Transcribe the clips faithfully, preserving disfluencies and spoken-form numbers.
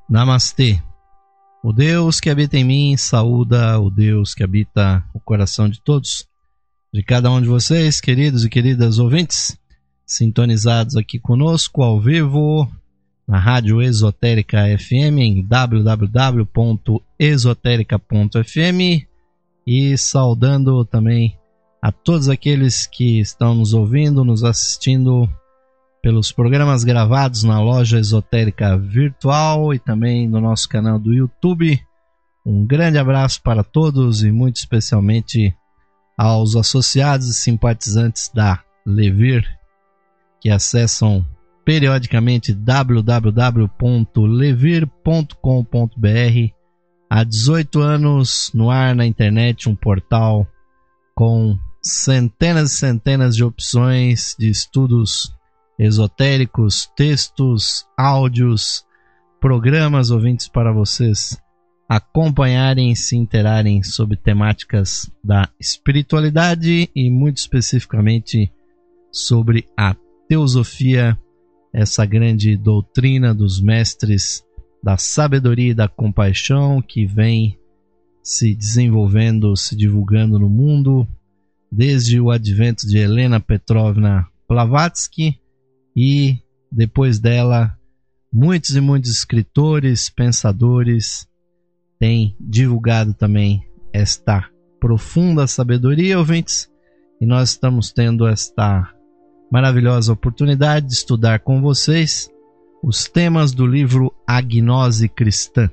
Namastê. O Deus que habita em mim saúda o Deus que habita o coração de todos, de cada um de vocês, queridos e queridas ouvintes, sintonizados aqui conosco ao vivo na Rádio Esotérica F M em w w w ponto esotérica ponto f m e saudando também a todos aqueles que estão nos ouvindo, nos assistindo pelos programas gravados na Loja Esotérica Virtual e também no nosso canal do YouTube. Um grande abraço para todos e muito especialmente aos associados e simpatizantes da Levir, que acessam periodicamente w w w ponto levir ponto com ponto b r. Há dezoito anos no ar na internet, um portal com centenas e centenas de opções de estudos esotéricos, textos, áudios, programas, ouvintes, para vocês acompanharem e se interarem sobre temáticas da espiritualidade e muito especificamente sobre a teosofia, essa grande doutrina dos mestres da sabedoria e da compaixão que vem se desenvolvendo, se divulgando no mundo desde o advento de Helena Petrovna Blavatsky. E depois dela, muitos e muitos escritores, pensadores têm divulgado também esta profunda sabedoria, ouvintes, e nós estamos tendo esta maravilhosa oportunidade de estudar com vocês os temas do livro A Gnose Cristã,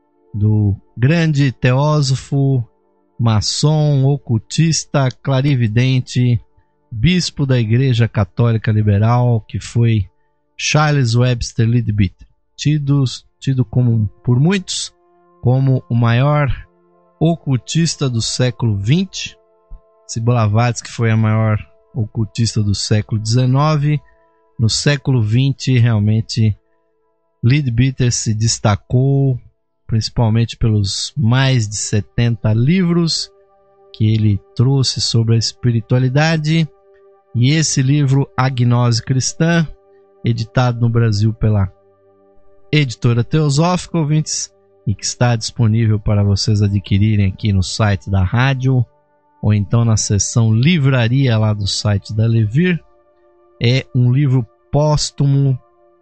do grande teósofo, maçom, ocultista, clarividente, bispo da Igreja Católica Liberal, que foi Charles Webster Leadbeater, tido, tido como, por muitos como o maior ocultista do século vinte. Se Blavatsky foi a maior ocultista do século dezenove, no século vinte realmente Leadbeater se destacou, principalmente pelos mais de setenta livros que ele trouxe sobre a espiritualidade. E esse livro, A Gnose Cristã, editado no Brasil pela Editora Teosófica, ouvintes, e que está disponível para vocês adquirirem aqui no site da rádio, ou então na seção livraria lá do site da Levir. É um livro póstumo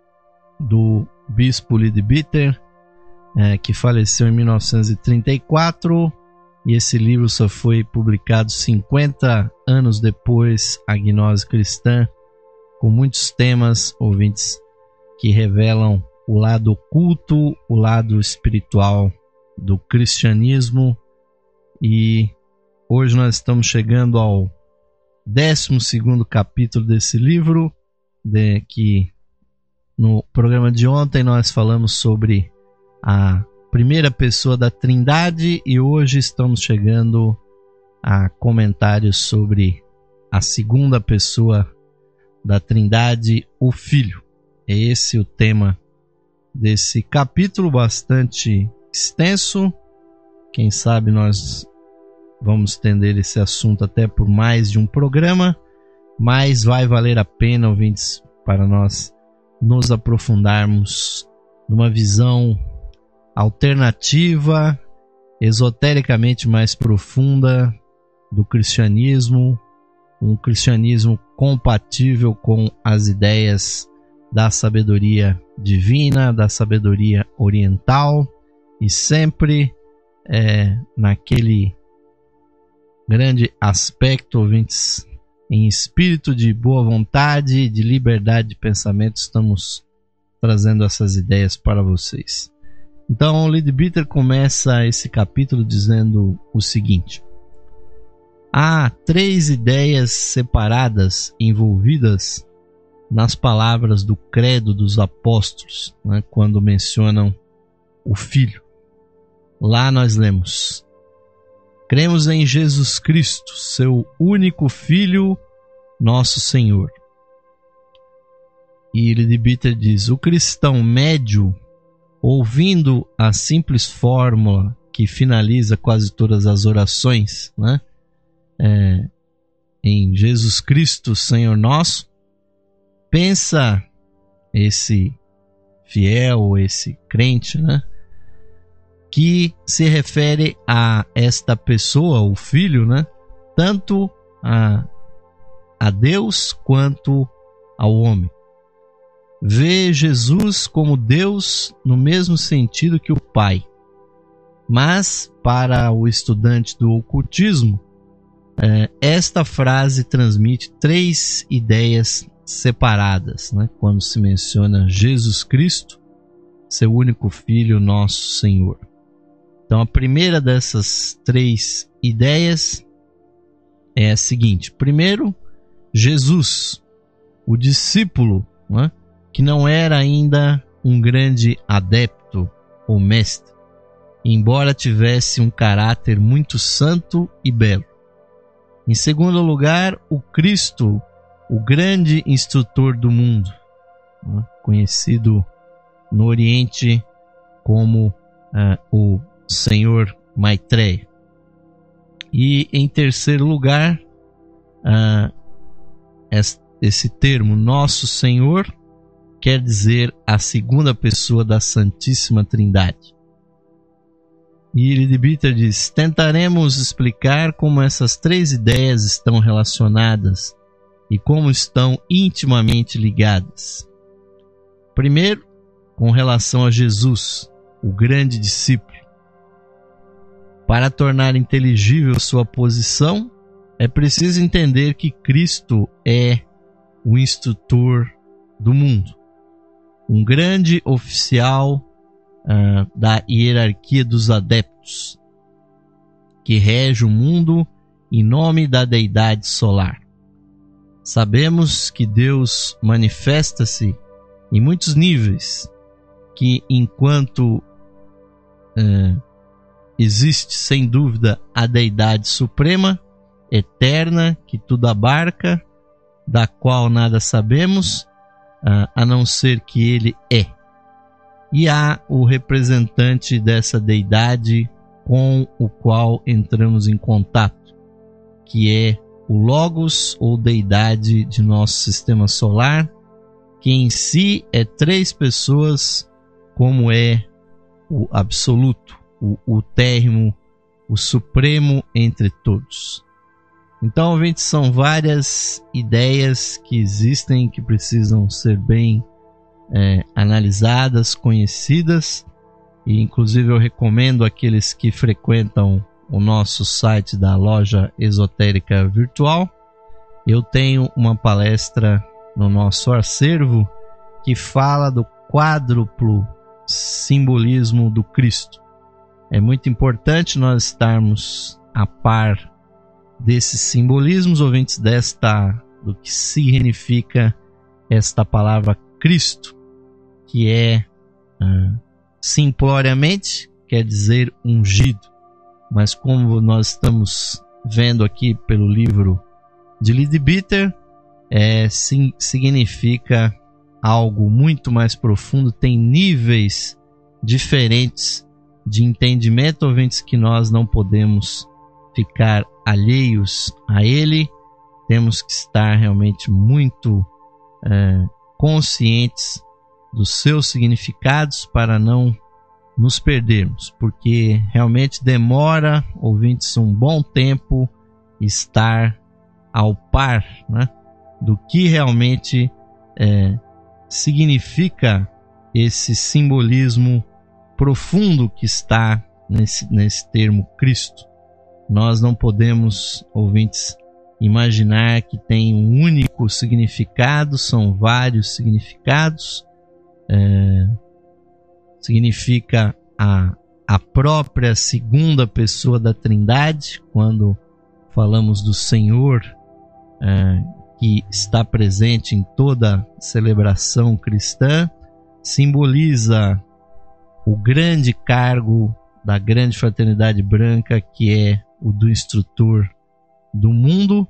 do bispo Leadbeater, é, que faleceu em mil novecentos e trinta e quatro, e esse livro só foi publicado cinquenta anos depois, A Gnose Cristã, com muitos temas, ouvintes, que revelam o lado oculto, o lado espiritual do cristianismo. E hoje nós estamos chegando ao décimo segundo capítulo desse livro, de, que no programa de ontem nós falamos sobre a primeira pessoa da Trindade e hoje estamos chegando a comentários sobre a segunda pessoa da Trindade, o Filho. É esse o tema desse capítulo bastante extenso. Quem sabe nós vamos estender esse assunto até por mais de um programa, mas vai valer a pena, ouvintes, para nós nos aprofundarmos numa visão alternativa, esotericamente mais profunda do cristianismo, um cristianismo compatível com as ideias da sabedoria divina, da sabedoria oriental, e sempre é, naquele grande aspecto, ouvintes, em espírito de boa vontade, de liberdade de pensamento, estamos trazendo essas ideias para vocês. Então, o Leadbeater começa esse capítulo dizendo o seguinte: há três ideias separadas envolvidas nas palavras do credo dos apóstolos, né, quando mencionam o Filho. Lá nós lemos: cremos em Jesus Cristo, seu único Filho, nosso Senhor. E Leadbeater diz: o cristão médio, ouvindo a simples fórmula que finaliza quase todas as orações, né? É, em Jesus Cristo, Senhor nosso, pensa esse fiel, esse crente, né? Que se refere a esta pessoa, o Filho, né? Tanto a, a Deus quanto ao homem. Vê Jesus como Deus no mesmo sentido que o Pai. Mas, para o estudante do ocultismo, é, esta frase transmite três ideias separadas, né? Quando se menciona Jesus Cristo, seu único Filho, nosso Senhor. Então, a primeira dessas três ideias é a seguinte. Primeiro, Jesus, o discípulo, né? Que não era ainda um grande adepto ou mestre, embora tivesse um caráter muito santo e belo. Em segundo lugar, o Cristo, o grande instrutor do mundo, né? Conhecido no Oriente como uh, o Senhor Maitreya. E em terceiro lugar, uh, esse termo Nosso Senhor quer dizer a segunda pessoa da Santíssima Trindade. E Leadbeater diz: tentaremos explicar como essas três ideias estão relacionadas e como estão intimamente ligadas. Primeiro, com relação a Jesus, o grande discípulo. Para tornar inteligível sua posição, é preciso entender que Cristo é o instrutor do mundo, um grande oficial uh, da hierarquia dos adeptos, que rege o mundo em nome da deidade solar. Sabemos que Deus manifesta-se em muitos níveis, que enquanto uh, existe sem dúvida a deidade suprema, eterna, que tudo abarca, da qual nada sabemos, uh, a não ser que ele é. E há o representante dessa deidade com o qual entramos em contato, que é o Logos ou deidade de nosso sistema solar, que em si é três pessoas, como é o absoluto, o, o térrimo, o supremo entre todos. Então, ouvintes, são várias ideias que existem, que precisam ser bem é, analisadas, conhecidas, e inclusive eu recomendo àqueles que frequentam o nosso site da Loja Esotérica Virtual. Eu tenho uma palestra no nosso acervo que fala do quádruplo simbolismo do Cristo. É muito importante nós estarmos a par desses simbolismos, ouvintes, desta, do que significa esta palavra Cristo, que é, uh, simploriamente, quer dizer ungido. Mas como nós estamos vendo aqui pelo livro de Leadbeater, é, sim, significa algo muito mais profundo, tem níveis diferentes de entendimento, ouvintes, que nós não podemos ficar alheios a ele. Temos que estar realmente muito é, conscientes dos seus significados para não nos perdermos, porque realmente demora, ouvintes, um bom tempo estar ao par, né, do que realmente é, significa esse simbolismo profundo que está nesse, nesse termo Cristo. Nós não podemos, ouvintes, imaginar que tem um único significado, são vários significados. É, significa a, a própria segunda pessoa da Trindade, quando falamos do Senhor, é, que está presente em toda celebração cristã, simboliza o grande cargo da grande fraternidade branca, que é o do instrutor do mundo.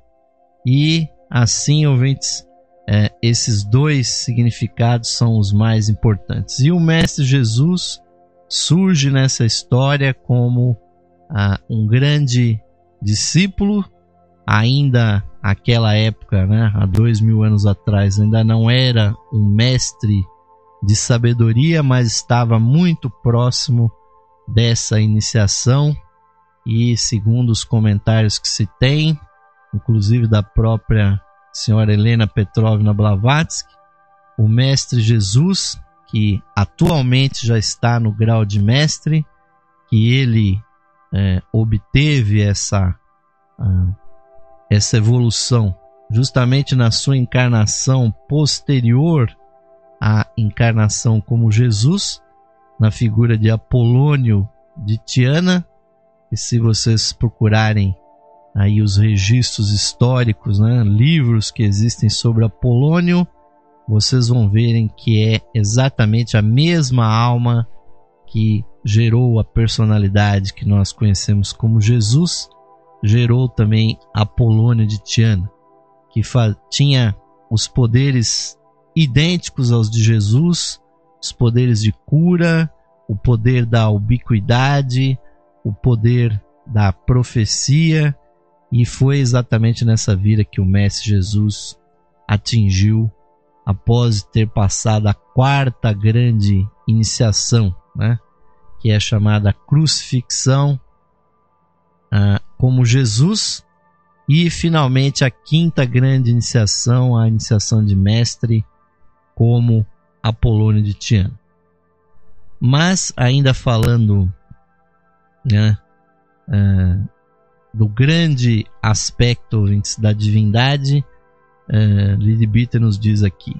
E assim, ouvintes, é, esses dois significados são os mais importantes. E o Mestre Jesus surge nessa história como ah, um grande discípulo. Ainda naquela época, né, há dois mil anos atrás, ainda não era um mestre de sabedoria, mas estava muito próximo dessa iniciação. E segundo os comentários que se tem, inclusive da própria senhora Helena Petrovna Blavatsky, o mestre Jesus, que atualmente já está no grau de mestre, que ele é, obteve essa, uh, essa evolução justamente na sua encarnação posterior à encarnação como Jesus, na figura de Apolônio de Tiana. E se vocês procurarem aí os registros históricos, né, livros que existem sobre Apolônio, vocês vão verem que é exatamente a mesma alma que gerou a personalidade que nós conhecemos como Jesus, gerou também Apolônio de Tiana, que tinha os poderes idênticos aos de Jesus, os poderes de cura, o poder da ubiquidade, o poder da profecia, e foi exatamente nessa vida que o Mestre Jesus atingiu após ter passado a quarta grande iniciação, né, que é chamada crucifixão ah, como Jesus, e finalmente a quinta grande iniciação, a iniciação de mestre como Apolônio de Tiana. Mas ainda falando, né, ah, do grande aspecto da divindade, Uh, Leadbeater nos diz aqui: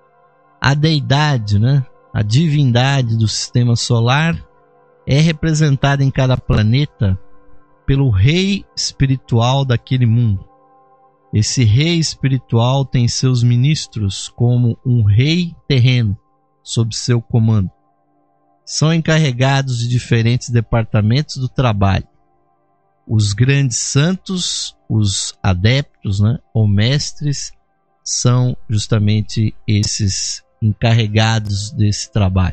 a deidade, né, a divindade do sistema solar é representada em cada planeta pelo rei espiritual daquele mundo. Esse rei espiritual tem seus ministros como um rei terreno sob seu comando. São encarregados de diferentes departamentos do trabalho. Os grandes santos, os adeptos, né, ou mestres, são justamente esses encarregados desse trabalho.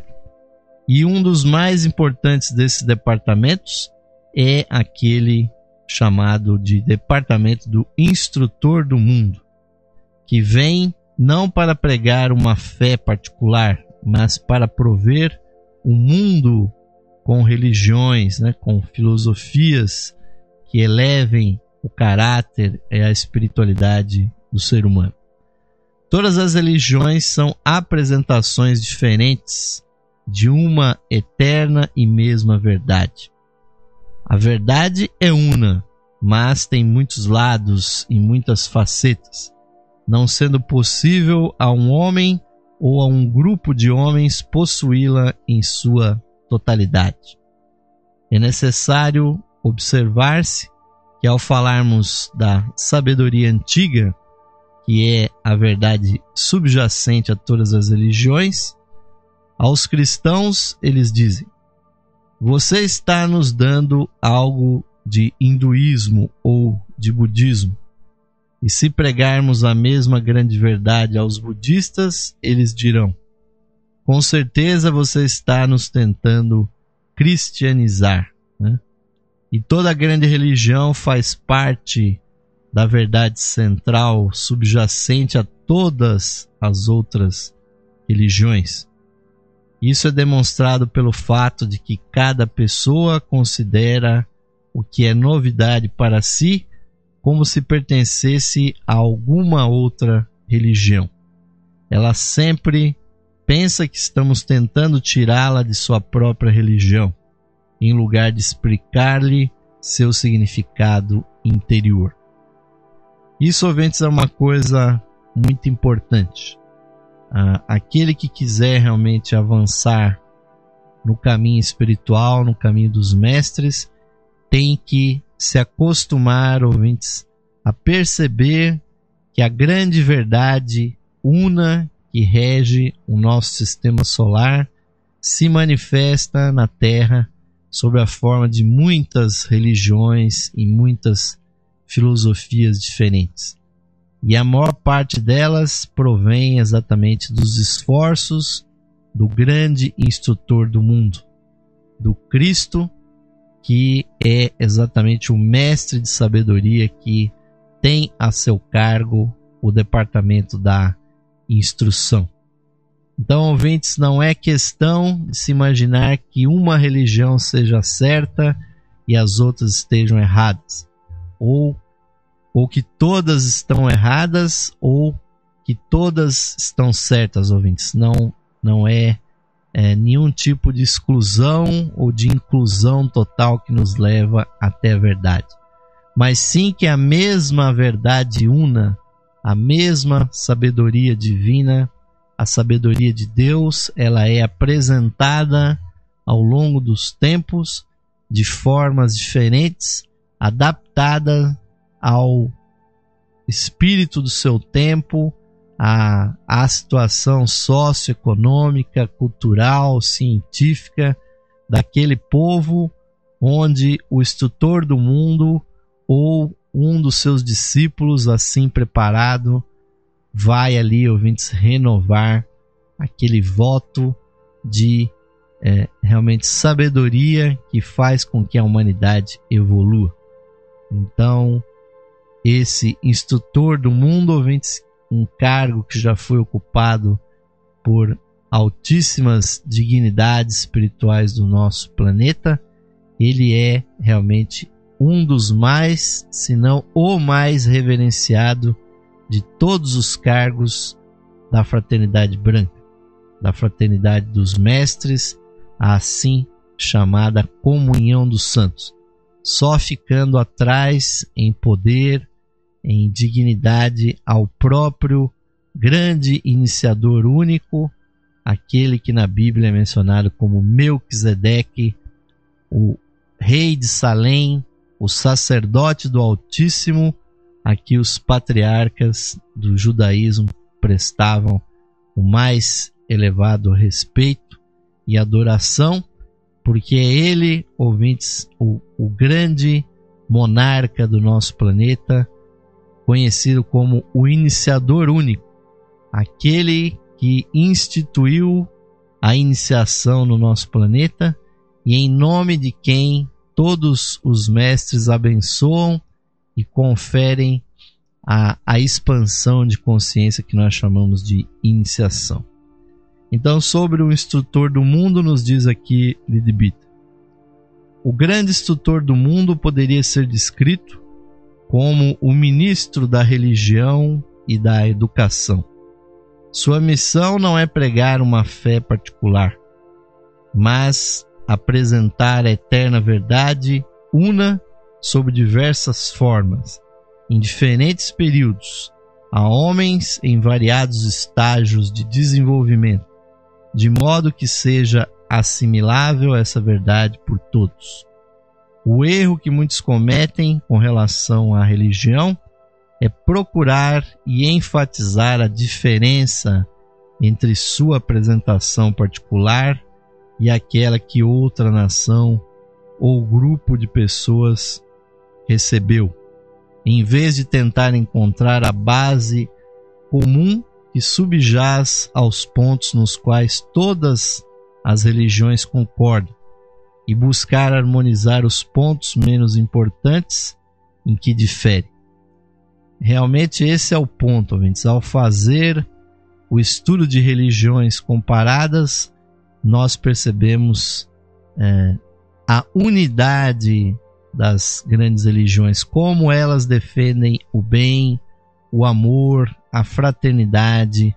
E um dos mais importantes desses departamentos é aquele chamado de Departamento do Instrutor do Mundo, que vem não para pregar uma fé particular, mas para prover um mundo com religiões, né, com filosofias que elevem o caráter e a espiritualidade do ser humano. Todas as religiões são apresentações diferentes de uma eterna e mesma verdade. A verdade é una, mas tem muitos lados e muitas facetas, não sendo possível a um homem ou a um grupo de homens possuí-la em sua totalidade. É necessário observar-se que, ao falarmos da sabedoria antiga, que é a verdade subjacente a todas as religiões, aos cristãos eles dizem: você está nos dando algo de hinduísmo ou de budismo. E se pregarmos a mesma grande verdade aos budistas, eles dirão: com certeza você está nos tentando cristianizar, né? E toda grande religião faz parte da verdade central subjacente a todas as outras religiões. Isso é demonstrado pelo fato de que cada pessoa considera o que é novidade para si como se pertencesse a alguma outra religião. Ela sempre pensa que estamos tentando tirá-la de sua própria religião, em lugar de explicar-lhe seu significado interior. Isso, ouvintes, é uma coisa muito importante. Ah, aquele que quiser realmente avançar no caminho espiritual, no caminho dos mestres, tem que se acostumar, ouvintes, a perceber que a grande verdade una que rege o nosso sistema solar se manifesta na Terra sob a forma de muitas religiões e muitas filosofias diferentes. E a maior parte delas provém exatamente dos esforços do grande instrutor do mundo, do Cristo, que é exatamente o mestre de sabedoria que tem a seu cargo o departamento da instrução. Então, ouvintes, não é questão de se imaginar que uma religião seja certa e as outras estejam erradas, ou, ou que todas estão erradas, ou que todas estão certas, ouvintes. Não, não é, é nenhum tipo de exclusão ou de inclusão total que nos leva até a verdade, mas sim que a mesma verdade una, a mesma sabedoria divina, a sabedoria de Deus, ela é apresentada ao longo dos tempos de formas diferentes, adaptada ao espírito do seu tempo, à, à situação socioeconômica, cultural, científica daquele povo, onde o instrutor do mundo ou um dos seus discípulos assim preparado vai ali, ouvintes, renovar aquele voto de é, realmente sabedoria que faz com que a humanidade evolua. Então, esse instrutor do mundo, ouvintes, um cargo que já foi ocupado por altíssimas dignidades espirituais do nosso planeta, ele é realmente um dos mais, se não o mais reverenciado de todos os cargos da fraternidade branca, da fraternidade dos mestres, a assim chamada comunhão dos santos, só ficando atrás em poder, em dignidade ao próprio grande iniciador único, aquele que na Bíblia é mencionado como Melquisedeque, o rei de Salém, o sacerdote do Altíssimo, a que os patriarcas do judaísmo prestavam o mais elevado respeito e adoração, porque é ele, ouvintes, o, o grande monarca do nosso planeta, conhecido como o iniciador único, aquele que instituiu a iniciação no nosso planeta e em nome de quem todos os mestres abençoam e conferem a, a expansão de consciência que nós chamamos de iniciação. Então, sobre o instrutor do mundo, nos diz aqui Lidbita: o grande instrutor do mundo poderia ser descrito como o ministro da religião e da educação. Sua missão não é pregar uma fé particular, mas apresentar a eterna verdade una sob diversas formas, em diferentes períodos, a homens em variados estágios de desenvolvimento, de modo que seja assimilável essa verdade por todos. O erro que muitos cometem com relação à religião é procurar e enfatizar a diferença entre sua apresentação particular e aquela que outra nação ou grupo de pessoas recebeu, em vez de tentar encontrar a base comum que subjaz aos pontos nos quais todas as religiões concordam e buscar harmonizar os pontos menos importantes em que diferem. Realmente esse é o ponto, ouvintes. Ao fazer o estudo de religiões comparadas, nós percebemos é, a unidade das grandes religiões, como elas defendem o bem, o amor, a fraternidade,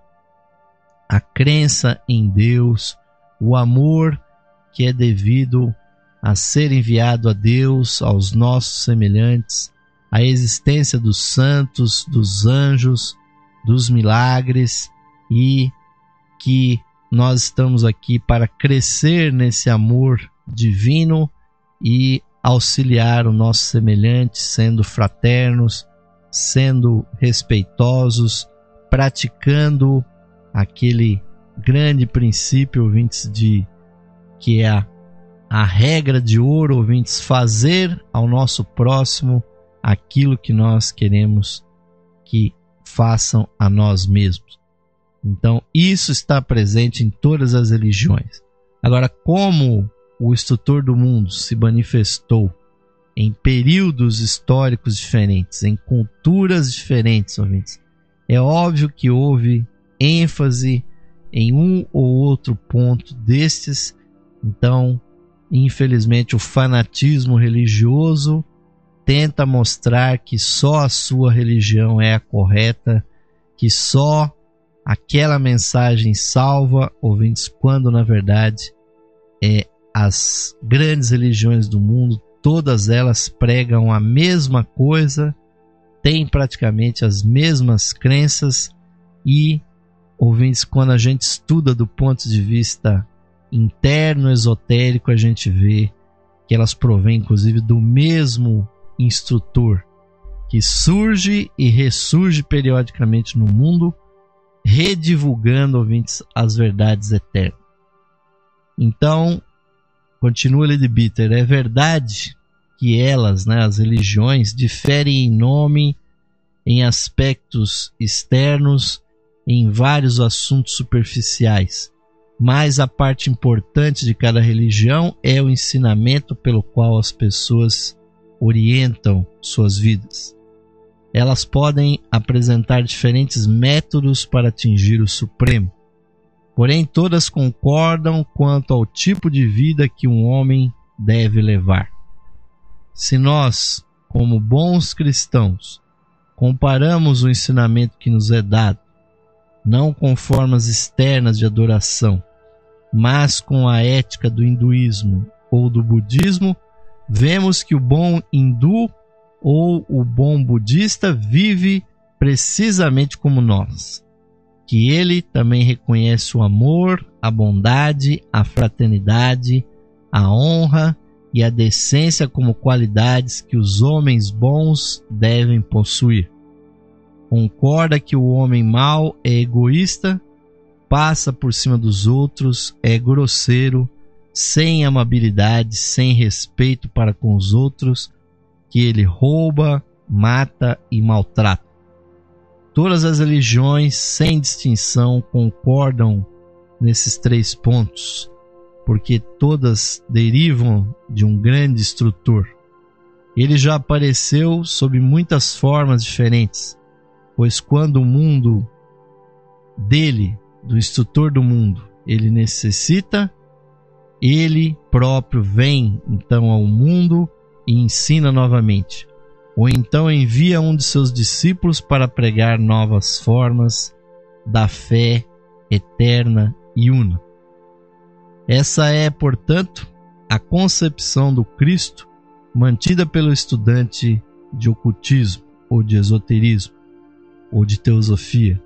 a crença em Deus, o amor que é devido a ser enviado a Deus, aos nossos semelhantes, a existência dos santos, dos anjos, dos milagres, e que nós estamos aqui para crescer nesse amor divino e auxiliar o nosso semelhante, sendo fraternos, sendo respeitosos, praticando aquele grande princípio, ouvintes, de que é a, a regra de ouro, ouvintes, fazer ao nosso próximo aquilo que nós queremos que façam a nós mesmos. Então, isso está presente em todas as religiões. Agora, como o instrutor do mundo se manifestou em períodos históricos diferentes, em culturas diferentes, ouvintes, é óbvio que houve ênfase em um ou outro ponto destes. Então, infelizmente, o fanatismo religioso tenta mostrar que só a sua religião é a correta, que só aquela mensagem salva, ouvintes, quando na verdade é, as grandes religiões do mundo, todas elas pregam a mesma coisa, têm praticamente as mesmas crenças e, ouvintes, quando a gente estuda do ponto de vista interno, esotérico, a gente vê que elas provêm inclusive do mesmo instrutor que surge e ressurge periodicamente no mundo, redivulgando, ouvintes, as verdades eternas. Então, continua Leadbeater, é verdade que elas, né, as religiões, diferem em nome, em aspectos externos, em vários assuntos superficiais, mas a parte importante de cada religião é o ensinamento pelo qual as pessoas orientam suas vidas. Elas podem apresentar diferentes métodos para atingir o Supremo, porém todas concordam quanto ao tipo de vida que um homem deve levar. Se nós, como bons cristãos, comparamos o ensinamento que nos é dado, não com formas externas de adoração, mas com a ética do hinduísmo ou do budismo, vemos que o bom hindu ou o bom budista vive precisamente como nós, que ele também reconhece o amor, a bondade, a fraternidade, a honra e a decência como qualidades que os homens bons devem possuir. Concorda que o homem mau é egoísta, passa por cima dos outros, é grosseiro, sem amabilidade, sem respeito para com os outros, que ele rouba, mata e maltrata. Todas as religiões, sem distinção, concordam nesses três pontos, porque todas derivam de um grande instrutor. Ele já apareceu sob muitas formas diferentes, pois quando o mundo dele, do instrutor do mundo, ele necessita, ele próprio vem então ao mundo e ensina novamente, ou então envia um de seus discípulos para pregar novas formas da fé eterna e una. Essa é, portanto, a concepção do Cristo mantida pelo estudante de ocultismo, ou de esoterismo, ou de teosofia.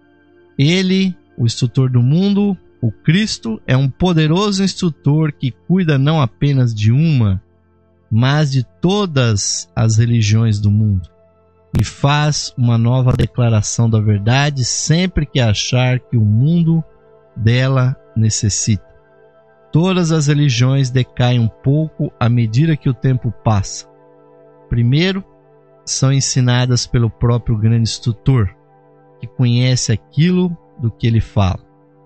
Ele, o instrutor do mundo, o Cristo, é um poderoso instrutor que cuida não apenas de uma, mas de todas as religiões do mundo, e faz uma nova declaração da verdade sempre que achar que o mundo dela necessita. Todas as religiões decaem um pouco à medida que o tempo passa. Primeiro, são ensinadas pelo próprio grande instrutor, que conhece aquilo do que ele fala.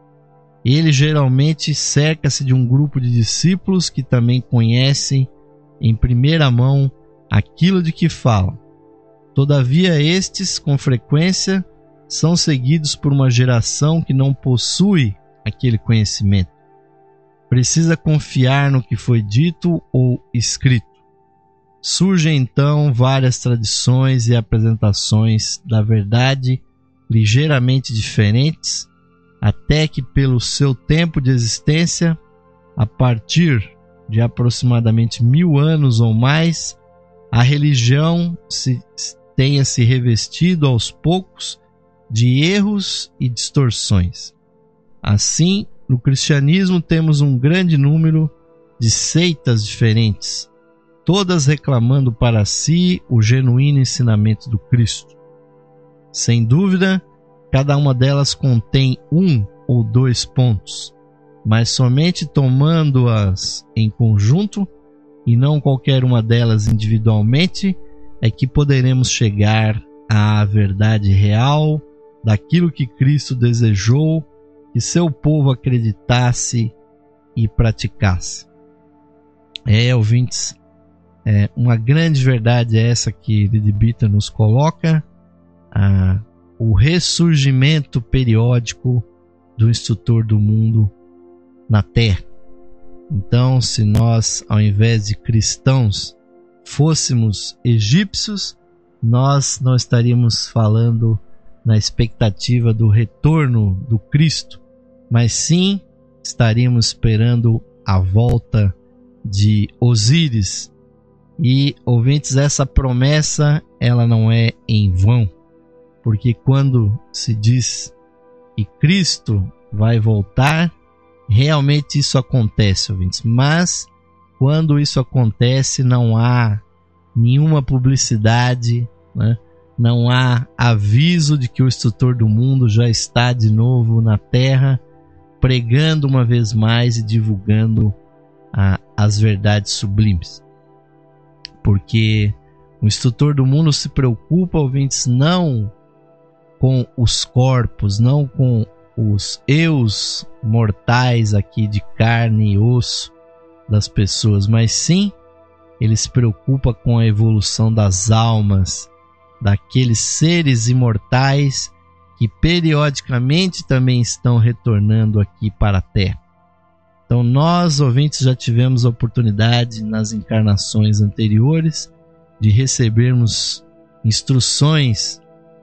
Ele geralmente cerca-se de um grupo de discípulos que também conhecem em primeira mão aquilo de que falam. Todavia, estes, com frequência, são seguidos por uma geração que não possui aquele conhecimento. Precisa confiar no que foi dito ou escrito. Surgem então várias tradições e apresentações da verdade ligeiramente diferentes, até que pelo seu tempo de existência, a partir de aproximadamente mil anos ou mais, a religião se, tenha se revestido aos poucos de erros e distorções. Assim, no cristianismo temos um grande número de seitas diferentes, todas reclamando para si o genuíno ensinamento do Cristo. Sem dúvida, cada uma delas contém um ou dois pontos, mas somente tomando-as em conjunto, e não qualquer uma delas individualmente, é que poderemos chegar à verdade real daquilo que Cristo desejou que seu povo acreditasse e praticasse. É, ouvintes, é, uma grande verdade é essa que Leadbeater nos coloca, ah, o ressurgimento periódico do instrutor do mundo na terra. Então, se nós, ao invés de cristãos, fôssemos egípcios, nós não estaríamos falando na expectativa do retorno do Cristo, mas sim estaríamos esperando a volta de Osíris. E, ouvintes, essa promessa ela não é em vão, porque quando se diz que Cristo vai voltar, realmente isso acontece, ouvintes. Mas quando isso acontece, não há nenhuma publicidade, né? Não há aviso de que o instrutor do mundo já está de novo na terra, pregando uma vez mais e divulgando a, as verdades sublimes. Porque o instrutor do mundo se preocupa, ouvintes, não com os corpos, não com os eus mortais aqui de carne e osso das pessoas, mas sim ele se preocupa com a evolução das almas daqueles seres imortais que periodicamente também estão retornando aqui para a Terra. Então nós, ouvintes, já tivemos a oportunidade nas encarnações anteriores de recebermos instruções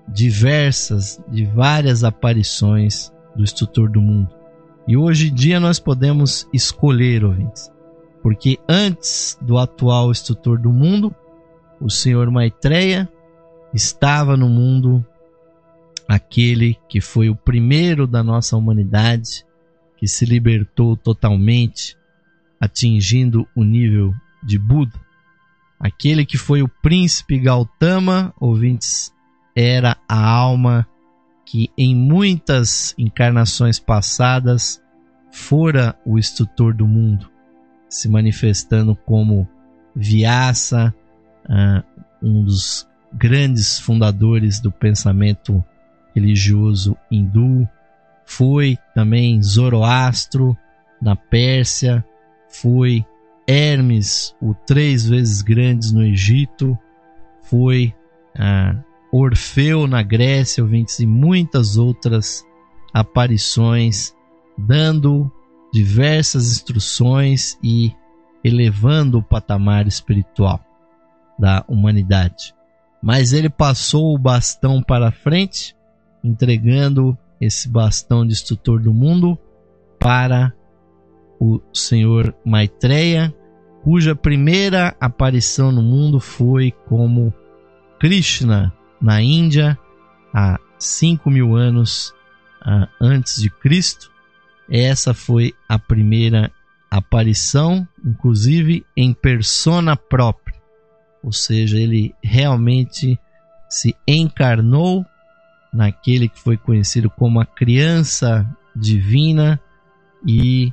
diversas de várias aparições do instrutor do mundo. E hoje em dia nós podemos escolher, ouvintes, porque antes do atual instrutor do mundo, o senhor Maitreya, estava no mundo aquele que foi o primeiro da nossa humanidade, que se libertou totalmente, atingindo o nível de Buda. Aquele que foi o príncipe Gautama, ouvintes, era a alma que em muitas encarnações passadas fora o instrutor do mundo, se manifestando como Vyasa, uh, um dos grandes fundadores do pensamento religioso hindu. Foi também Zoroastro na Pérsia, foi Hermes, o três vezes grande no Egito, foi uh, Orfeu na Grécia, ouvintes, e muitas outras aparições, dando diversas instruções e elevando o patamar espiritual da humanidade. Mas ele passou o bastão para frente, entregando esse bastão de instrutor do mundo para o senhor Maitreya, cuja primeira aparição no mundo foi como Krishna na Índia, há cinco mil anos uh, antes de Cristo. Essa foi a primeira aparição, inclusive em persona própria, ou seja, ele realmente se encarnou naquele que foi conhecido como a criança divina, e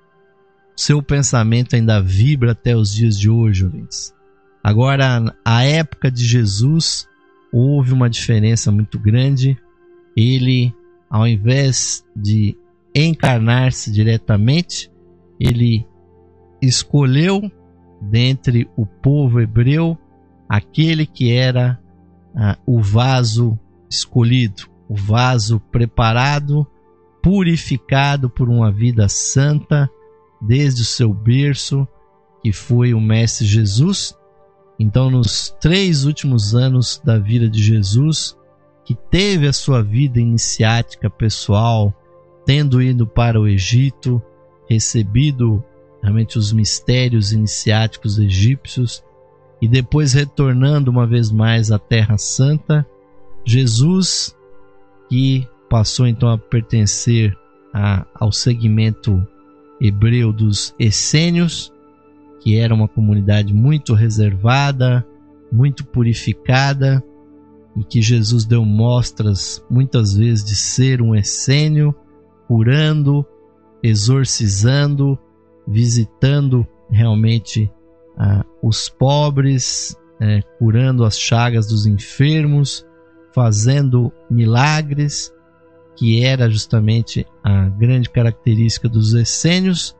seu pensamento ainda vibra até os dias de hoje, ouvintes. Agora, a época de Jesus, houve uma diferença muito grande. Ele, ao invés de encarnar-se diretamente, ele escolheu dentre o povo hebreu aquele que era ah, o vaso escolhido, o vaso preparado, purificado por uma vida santa desde o seu berço, que foi o Mestre Jesus. Então, nos três últimos anos da vida de Jesus, que teve a sua vida iniciática pessoal, tendo ido para o Egito, recebido realmente os mistérios iniciáticos egípcios, e depois retornando uma vez mais à Terra Santa, Jesus, que passou então a pertencer a, ao segmento hebreu dos essênios, que era uma comunidade muito reservada, muito purificada, e que Jesus deu mostras muitas vezes de ser um essênio, curando, exorcizando, visitando realmente ah, os pobres, eh, curando as chagas dos enfermos, fazendo milagres, que era justamente a grande característica dos essênios.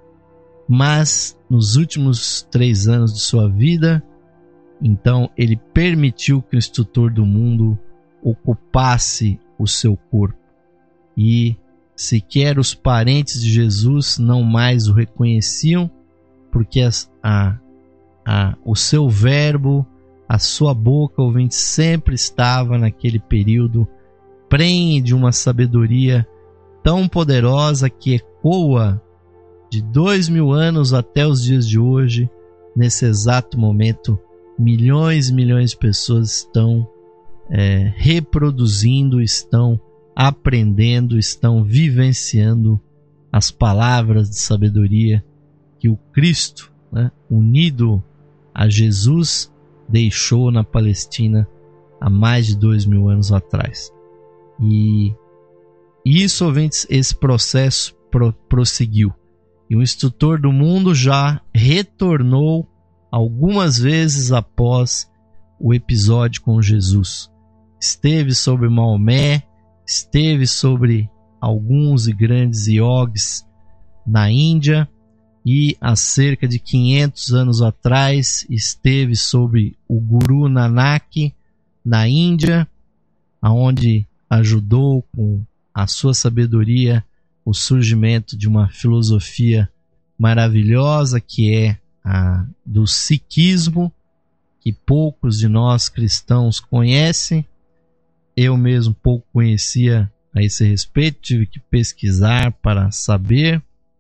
Mas nos últimos três anos de sua vida, então ele permitiu que o instrutor do mundo ocupasse o seu corpo, e sequer os parentes de Jesus não mais o reconheciam, porque as, a, a, o seu verbo, a sua boca, ouvinte, sempre estava naquele período prenhe de uma sabedoria tão poderosa que ecoa de dois mil anos até os dias de hoje. Nesse exato momento, milhões e milhões de pessoas estão é, reproduzindo, estão aprendendo, estão vivenciando as palavras de sabedoria que o Cristo, né, unido a Jesus, deixou na Palestina há mais de dois mil anos atrás. E isso, ouvintes, esse processo pro, prosseguiu. E o instrutor do mundo já retornou algumas vezes após o episódio com Jesus. Esteve sobre Maomé, esteve sobre alguns e grandes iogues na Índia, e há cerca de quinhentos anos atrás esteve sobre o Guru Nanak na Índia, onde ajudou com a sua sabedoria o surgimento de uma filosofia maravilhosa que é a do sikhismo, que poucos de nós cristãos conhecem. Eu mesmo pouco conhecia a esse respeito, tive que pesquisar para saber.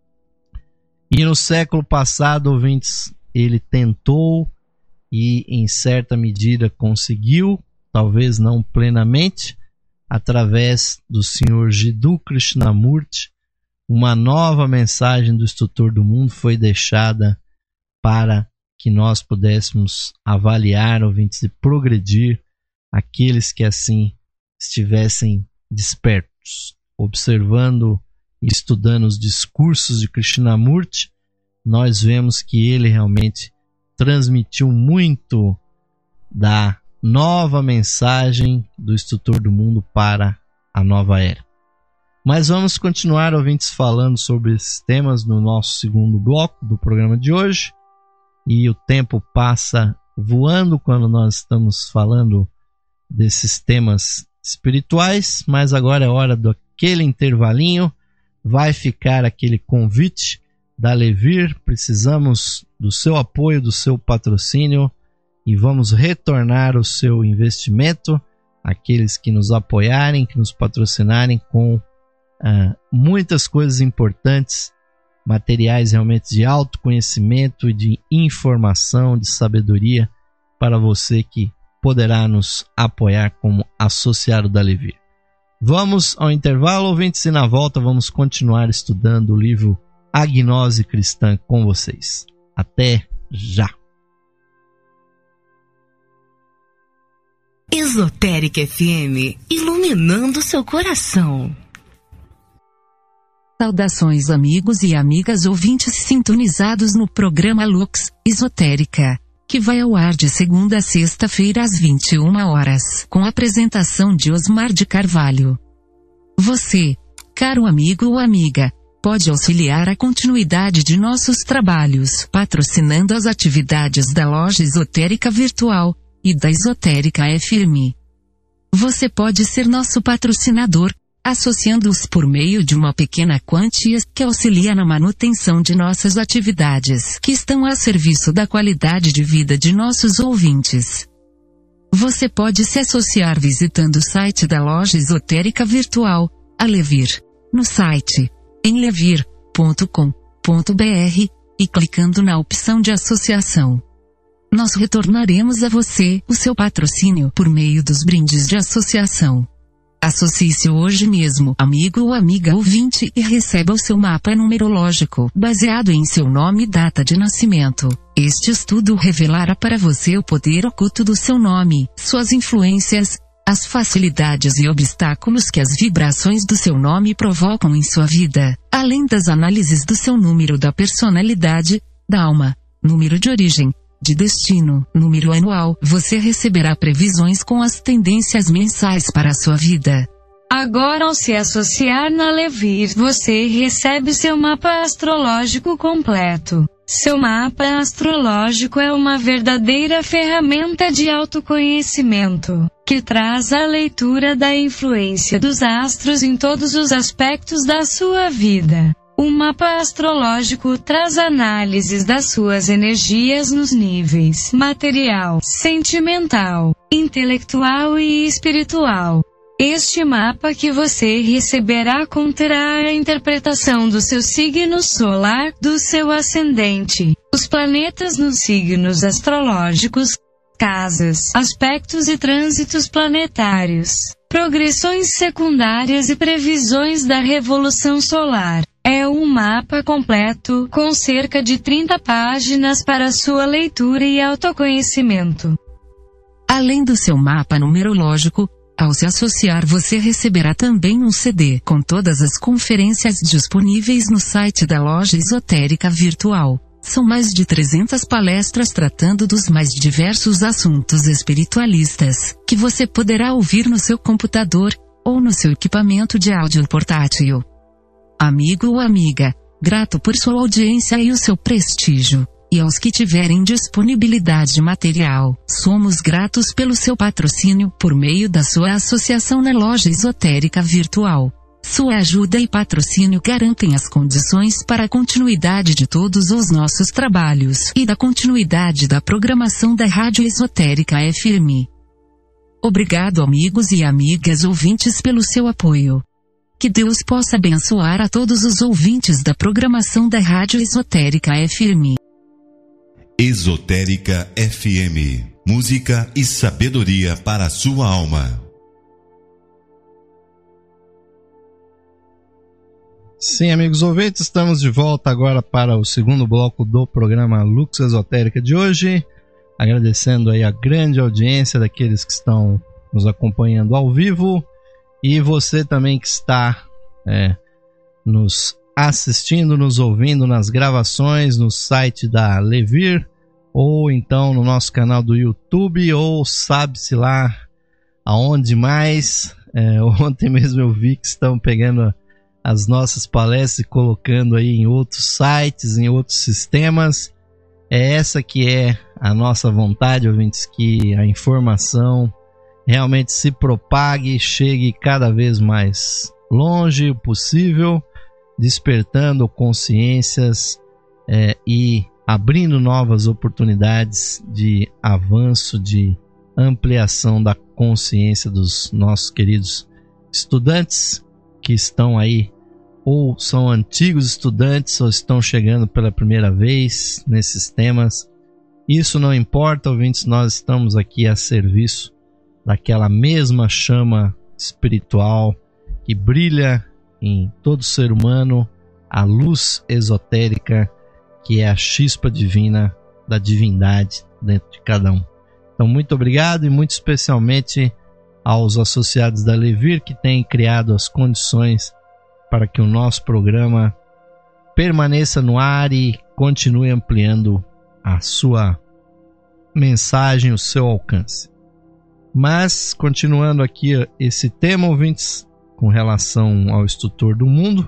E no século passado, ouvintes, ele tentou e em certa medida conseguiu, talvez não plenamente, através do senhor Jiddu Krishnamurti, uma nova mensagem do instrutor do mundo foi deixada para que nós pudéssemos avaliar, ouvintes, e progredir aqueles que assim estivessem despertos. Observando e estudando os discursos de Krishnamurti, nós vemos que ele realmente transmitiu muito da nova mensagem do instrutor do mundo para a nova era. Mas vamos continuar, ouvintes, falando sobre esses temas no nosso segundo bloco do programa de hoje. E o tempo passa voando quando nós estamos falando desses temas espirituais, mas agora é hora daquele intervalinho. Vai ficar aquele convite da Levir. Precisamos do seu apoio, do seu patrocínio, e vamos retornar o seu investimento, aqueles que nos apoiarem, que nos patrocinarem, com uh, muitas coisas importantes, materiais realmente de autoconhecimento e de informação, de sabedoria, para você que poderá nos apoiar como associado da Levir. Vamos ao intervalo, ouvintes, e na volta vamos continuar estudando o livro A Gnose Cristã com vocês. Até já! Esotérica F M, iluminando seu coração. Saudações, amigos e amigas ouvintes sintonizados no programa Lux Esotérica, que vai ao ar de segunda a sexta-feira às vinte e uma horas, com a apresentação de Osmar de Carvalho. Você, caro amigo ou amiga, pode auxiliar a continuidade de nossos trabalhos, patrocinando as atividades da Loja Esotérica Virtual e da Esotérica F M. Você pode ser nosso patrocinador, associando-os por meio de uma pequena quantia que auxilia na manutenção de nossas atividades, que estão a serviço da qualidade de vida de nossos ouvintes. Você pode se associar visitando o site da Loja Esotérica Virtual, a Levir, no site em levir ponto com ponto b r, e clicando na opção de associação. Nós retornaremos a você o seu patrocínio por meio dos brindes de associação. Associe-se hoje mesmo, amigo ou amiga ouvinte, e receba o seu mapa numerológico, baseado em seu nome e data de nascimento. Este estudo revelará para você o poder oculto do seu nome, suas influências, as facilidades e obstáculos que as vibrações do seu nome provocam em sua vida, além das análises do seu número da personalidade, da alma, número de origem, de destino, número anual. Você receberá previsões com as tendências mensais para a sua vida. Agora, ao se associar na Levir, você recebe seu mapa astrológico completo. Seu mapa astrológico é uma verdadeira ferramenta de autoconhecimento. que traz a leitura da influência dos astros em todos os aspectos da sua vida. O mapa astrológico traz análises das suas energias nos níveis material, sentimental, intelectual e espiritual. Este mapa que você receberá conterá a interpretação do seu signo solar, do seu ascendente, os planetas nos signos astrológicos, casas, aspectos e trânsitos planetários, progressões secundárias e previsões da revolução solar. É um mapa completo, com cerca de trinta páginas para sua leitura e autoconhecimento. Além do seu mapa numerológico, ao se associar você receberá também um C D com todas as conferências disponíveis no site da Loja Esotérica Virtual. São mais de trezentas palestras tratando dos mais diversos assuntos espiritualistas, que você poderá ouvir no seu computador, ou no seu equipamento de áudio portátil. Amigo ou amiga, grato por sua audiência e o seu prestígio. E aos que tiverem disponibilidade material, somos gratos pelo seu patrocínio por meio da sua associação na Loja Esotérica Virtual. Sua ajuda e patrocínio garantem as condições para a continuidade de todos os nossos trabalhos e da continuidade da programação da Rádio Esotérica F M. Obrigado, amigos e amigas ouvintes, pelo seu apoio. Que Deus possa abençoar a todos os ouvintes da programação da Rádio Esotérica F M. Esotérica F M. Música e sabedoria para a sua alma. Sim, amigos ouvintes, estamos de volta agora para o segundo bloco do programa Lux Esotérica de hoje. Agradecendo aí a grande audiência daqueles que estão nos acompanhando ao vivo. E você também que está é, nos assistindo, nos ouvindo nas gravações no site da Levir, ou então no nosso canal do YouTube, ou sabe-se lá aonde mais. É, ontem mesmo eu vi que estão pegando as nossas palestras e colocando aí em outros sites, em outros sistemas. É essa que é a nossa vontade, ouvintes, que a informação realmente se propague, chegue cada vez mais longe possível, despertando consciências é, e abrindo novas oportunidades de avanço, de ampliação da consciência dos nossos queridos estudantes que estão aí, ou são antigos estudantes, ou estão chegando pela primeira vez nesses temas. Isso não importa, ouvintes, nós estamos aqui a serviço daquela mesma chama espiritual que brilha em todo ser humano, a luz esotérica, que é a chispa divina da divindade dentro de cada um. Então, muito obrigado, e muito especialmente aos associados da Levir, que têm criado as condições para que o nosso programa permaneça no ar e continue ampliando a sua mensagem, o seu alcance. Mas, continuando aqui esse tema, ouvintes, com relação ao instrutor do mundo,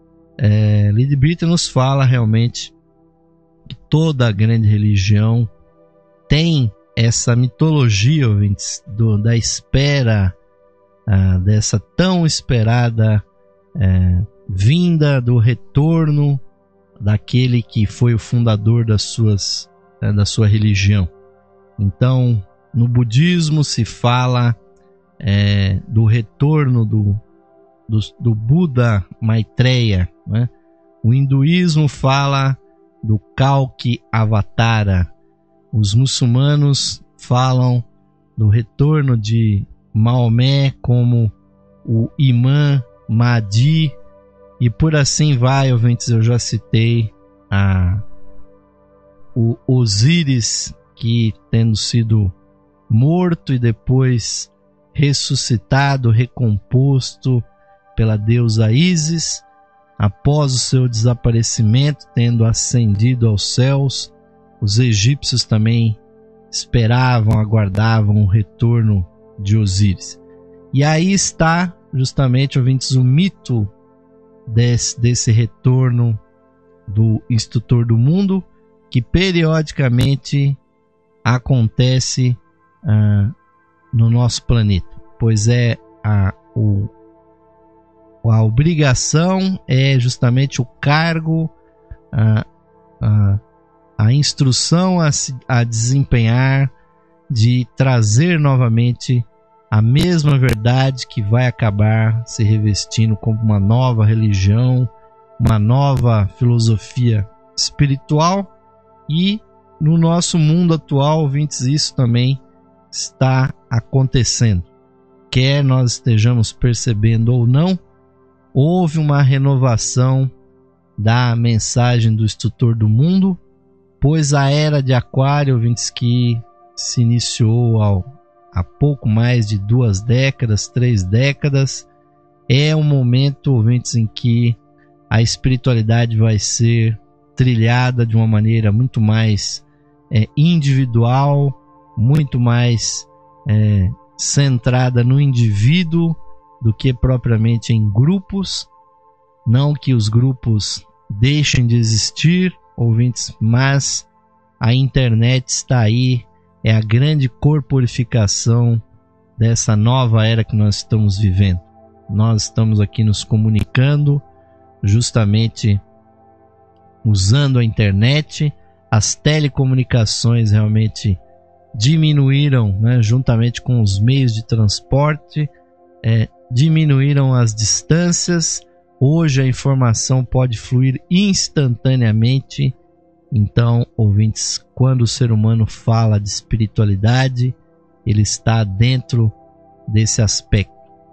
é, Lady Britten nos fala realmente que toda a grande religião tem essa mitologia, ouvintes, do, da espera, ah, dessa tão esperada é, vinda, do retorno daquele que foi o fundador das suas, é, da sua religião. Então, no budismo se fala é, do retorno do, do, do Buda Maitreya, né? O hinduísmo fala do Kalki Avatara. Os muçulmanos falam do retorno de Maomé como o Imã Mahdi, e por assim vai, ouvintes. Eu já citei a, o Osíris, que tendo sido morto e depois ressuscitado, recomposto pela deusa Ísis, após o seu desaparecimento, tendo ascendido aos céus, os egípcios também esperavam, aguardavam o retorno de Osíris. E aí está justamente, ouvintes, o mito desse, desse retorno do instrutor do mundo, que periodicamente acontece ah, no nosso planeta, pois é a, o, a obrigação, é justamente o cargo, a, a, a instrução a, a desempenhar de trazer novamente a mesma verdade que vai acabar se revestindo como uma nova religião, uma nova filosofia espiritual. E no nosso mundo atual, ouvintes, isso também está acontecendo. Quer nós estejamos percebendo ou não, houve uma renovação da mensagem do Instrutor do Mundo, pois a Era de Aquário, ouvintes, que se iniciou ao, há pouco mais de duas décadas, três décadas, é um momento, ouvintes, em que a espiritualidade vai ser trilhada de uma maneira muito mais é, individual, muito mais é, centrada no indivíduo do que propriamente em grupos. Não que os grupos deixem de existir, ouvintes, mas a internet está aí, é a grande corporificação dessa nova era que nós estamos vivendo. Nós estamos aqui nos comunicando justamente usando a internet. As telecomunicações realmente diminuíram, né, juntamente com os meios de transporte, é, diminuíram as distâncias. Hoje a informação pode fluir instantaneamente. Então, ouvintes, quando o ser humano fala de espiritualidade, ele está dentro desse aspecto.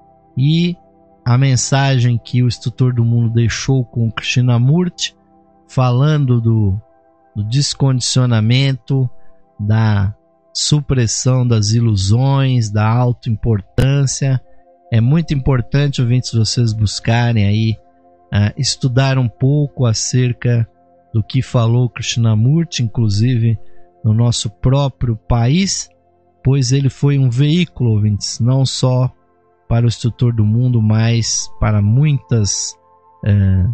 E a mensagem que o Instrutor do Mundo deixou com o Krishnamurti, falando do, do descondicionamento, da supressão das ilusões, da autoimportância. É muito importante, ouvintes, vocês buscarem aí, uh, estudar um pouco acerca do que falou Krishnamurti, inclusive no nosso próprio país, pois ele foi um veículo, ouvintes, não só para o Instrutor do Mundo, mas para muitas, é,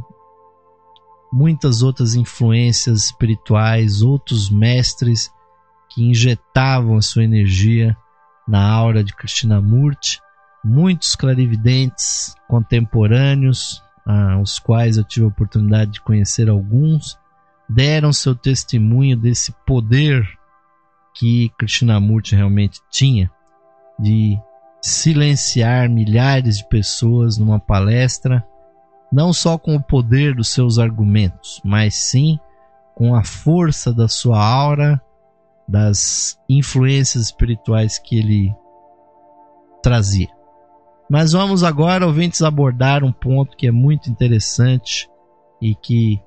muitas outras influências espirituais, outros mestres que injetavam a sua energia na aura de Krishnamurti, muitos clarividentes contemporâneos, ah, os quais eu tive a oportunidade de conhecer alguns, deram seu testemunho desse poder que Krishnamurti realmente tinha de silenciar milhares de pessoas numa palestra, não só com o poder dos seus argumentos, mas sim com a força da sua aura, das influências espirituais que ele trazia. Mas vamos agora, ouvintes, abordar um ponto que é muito interessante e que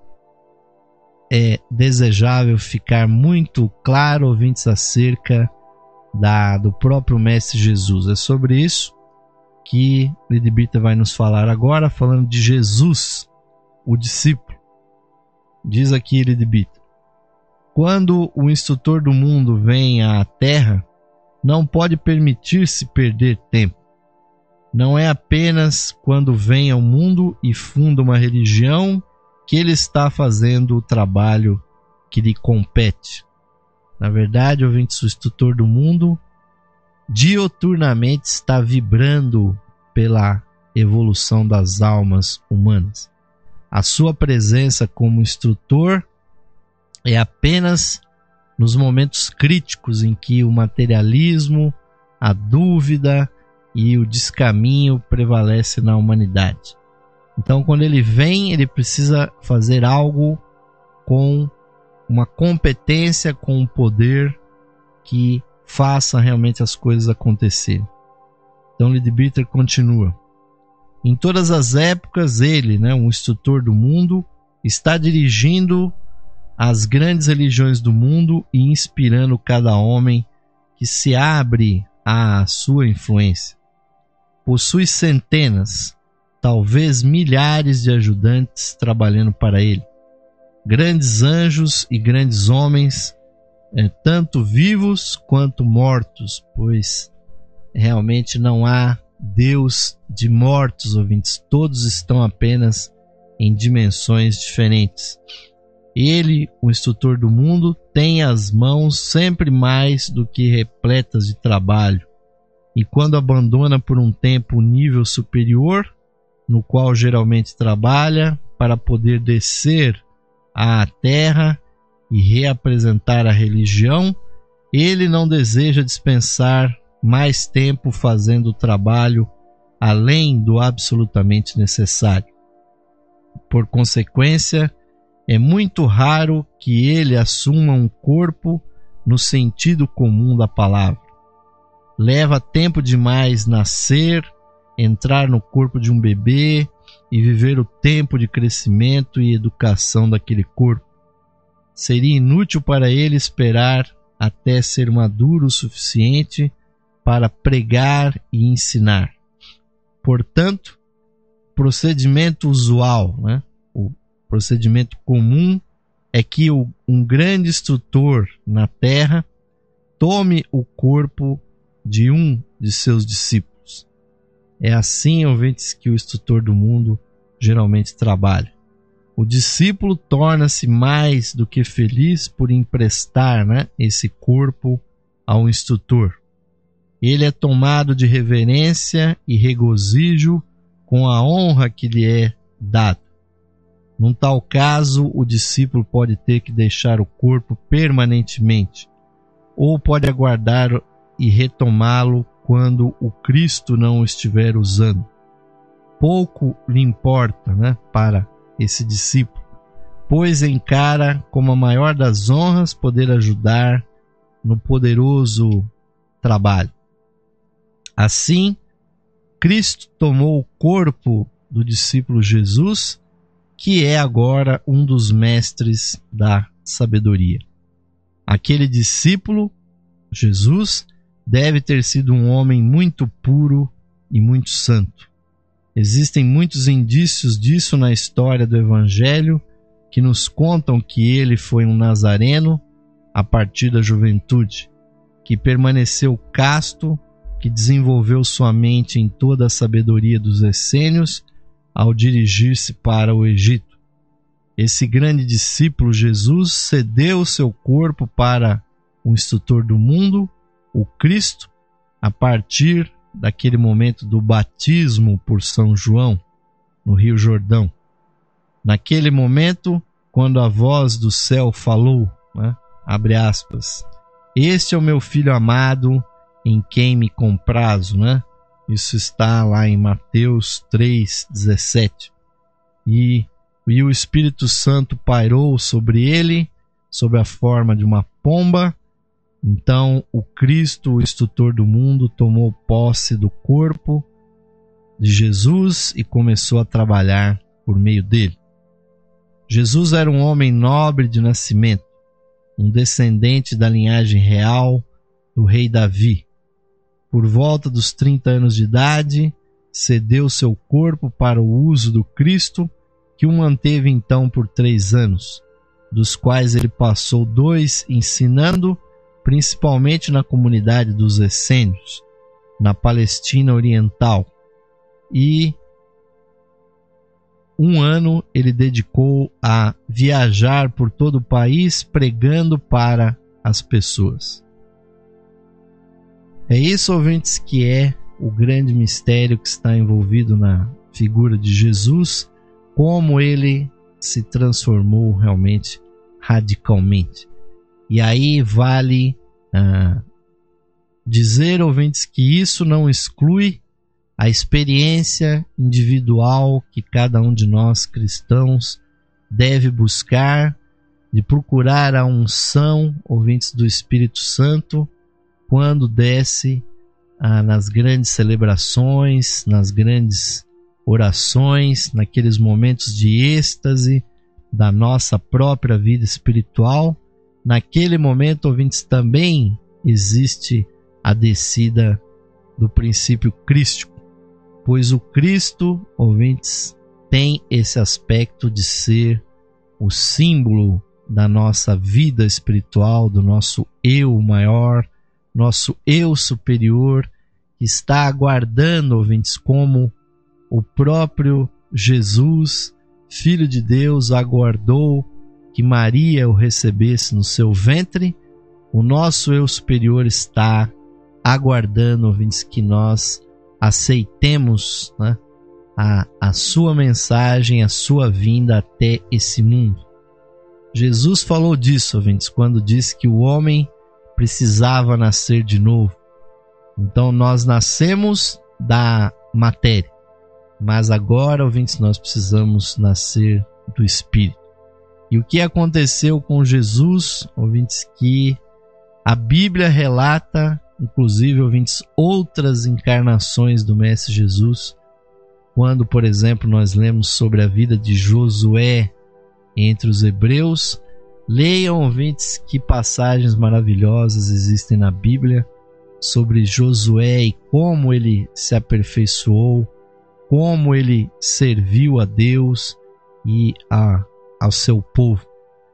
é desejável ficar muito claro, ouvintes, acerca da, do próprio Mestre Jesus. É sobre isso que Lidibita vai nos falar agora, falando de Jesus, o discípulo. Diz aqui Lidibita: quando o Instrutor do Mundo vem à Terra, não pode permitir-se perder tempo. Não é apenas quando vem ao mundo e funda uma religião que ele está fazendo o trabalho que lhe compete. Na verdade, ouvintes, o Instrutor do Mundo dioturnamente está vibrando pela evolução das almas humanas. A sua presença como instrutor é apenas nos momentos críticos em que o materialismo, a dúvida e o descaminho prevalecem na humanidade. Então, quando ele vem, ele precisa fazer algo com uma competência, com um poder que faça realmente as coisas acontecerem. Então, Lidibiter continua: em todas as épocas, ele, né, um instrutor do mundo, está dirigindo as grandes religiões do mundo e inspirando cada homem que se abre à sua influência. Possui centenas, talvez milhares de ajudantes trabalhando para ele. Grandes anjos e grandes homens, é, tanto vivos quanto mortos, pois realmente não há Deus de mortos, ouvintes. Todos estão apenas em dimensões diferentes. Ele, o instrutor do mundo, tem as mãos sempre mais do que repletas de trabalho. e quando abandona por um tempo o nível superior, no qual geralmente trabalha, para poder descer à terra e reapresentar a religião, ele não deseja dispensar mais tempo fazendo o trabalho além do absolutamente necessário. Por consequência, é muito raro que ele assuma um corpo no sentido comum da palavra. Leva tempo demais nascer, entrar no corpo de um bebê e viver o tempo de crescimento e educação daquele corpo. Seria inútil para ele esperar até ser maduro o suficiente para pregar e ensinar. Portanto, procedimento usual, né? O procedimento comum é que o, um grande instrutor na terra tome o corpo de um de seus discípulos. É assim, ouvintes, que o instrutor do mundo geralmente trabalha. O discípulo torna-se mais do que feliz por emprestar, né, esse corpo ao instrutor. Ele é tomado de reverência e regozijo com a honra que lhe é dada. Num tal caso, o discípulo pode ter que deixar o corpo permanentemente, ou pode aguardar e retomá-lo quando o Cristo não o estiver usando. Pouco lhe importa, né, para esse discípulo, pois encara como a maior das honras poder ajudar no poderoso trabalho. Assim, Cristo tomou o corpo do discípulo Jesus, que é agora um dos mestres da sabedoria. Aquele discípulo, Jesus, deve ter sido um homem muito puro e muito santo. Existem muitos indícios disso na história do Evangelho, que nos contam que ele foi um nazareno a partir da juventude, que permaneceu casto, que desenvolveu sua mente em toda a sabedoria dos essênios ao dirigir-se para o Egito. Esse grande discípulo Jesus cedeu seu corpo para o instrutor do mundo, o Cristo, a partir daquele momento do batismo por São João, no Rio Jordão. Naquele momento, quando a voz do céu falou, né, abre aspas, este é o meu filho amado, em quem me comprazo, né? Isso está lá em Mateus três, dezessete. E, e o Espírito Santo pairou sobre ele, sob a forma de uma pomba. Então o Cristo, o instrutor do mundo, tomou posse do corpo de Jesus e começou a trabalhar por meio dele. Jesus era um homem nobre de nascimento, um descendente da linhagem real do rei Davi. Por volta dos trinta anos de idade, cedeu seu corpo para o uso do Cristo, que o manteve então por três anos, dos quais ele passou dois ensinando, principalmente na comunidade dos essênios, na Palestina Oriental, e um ano ele dedicou a viajar por todo o país pregando para as pessoas. É isso, ouvintes, que é o grande mistério que está envolvido na figura de Jesus, como ele se transformou realmente radicalmente. E aí vale ah, dizer, ouvintes, que isso não exclui a experiência individual que cada um de nós cristãos deve buscar, de procurar a unção, ouvintes, do Espírito Santo, quando desce ah, nas grandes celebrações, nas grandes orações, naqueles momentos de êxtase da nossa própria vida espiritual. Naquele momento, ouvintes, também existe a descida do princípio crístico, pois o Cristo, ouvintes, tem esse aspecto de ser o símbolo da nossa vida espiritual, do nosso eu maior, nosso eu superior, que está aguardando, ouvintes, como o próprio Jesus, Filho de Deus, aguardou que Maria o recebesse no seu ventre. O nosso eu superior está aguardando, ouvintes, que nós aceitemos, né, a, a sua mensagem, a sua vinda até esse mundo. Jesus falou disso, ouvintes, quando disse que o homem precisava nascer de novo. Então nós nascemos da matéria, mas agora, ouvintes, nós precisamos nascer do Espírito. E o que aconteceu com Jesus, ouvintes, que a Bíblia relata, inclusive, ouvintes, outras encarnações do Mestre Jesus, quando, por exemplo, nós lemos sobre a vida de Josué entre os hebreus. Leiam, ouvintes, que passagens maravilhosas existem na Bíblia sobre Josué e como ele se aperfeiçoou, como ele serviu a Deus e a, ao seu povo.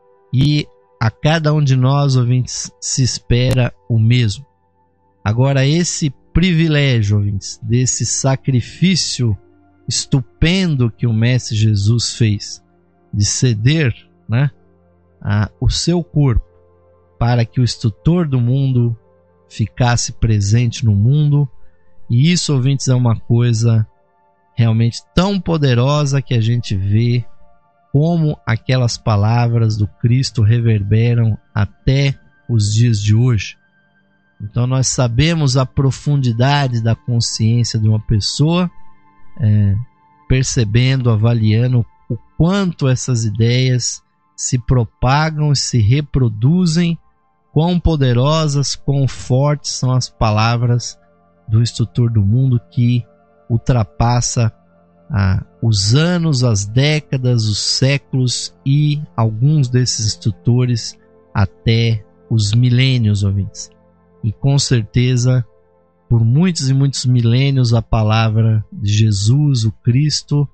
E a cada um de nós, ouvintes, se espera o mesmo. Agora, esse privilégio, ouvintes, desse sacrifício estupendo que o Mestre Jesus fez, de ceder, né, a, o seu corpo para que o instrutor do mundo ficasse presente no mundo. E isso, ouvintes, é uma coisa realmente tão poderosa que a gente vê como aquelas palavras do Cristo reverberam até os dias de hoje. Então nós sabemos a profundidade da consciência de uma pessoa, é, percebendo, avaliando o quanto essas ideias se propagam e se reproduzem, quão poderosas, quão fortes são as palavras do instrutor do mundo, que ultrapassa ah, os anos, as décadas, os séculos e alguns desses instrutores até os milênios, ouvintes. E com certeza, por muitos e muitos milênios, a palavra de Jesus, o Cristo,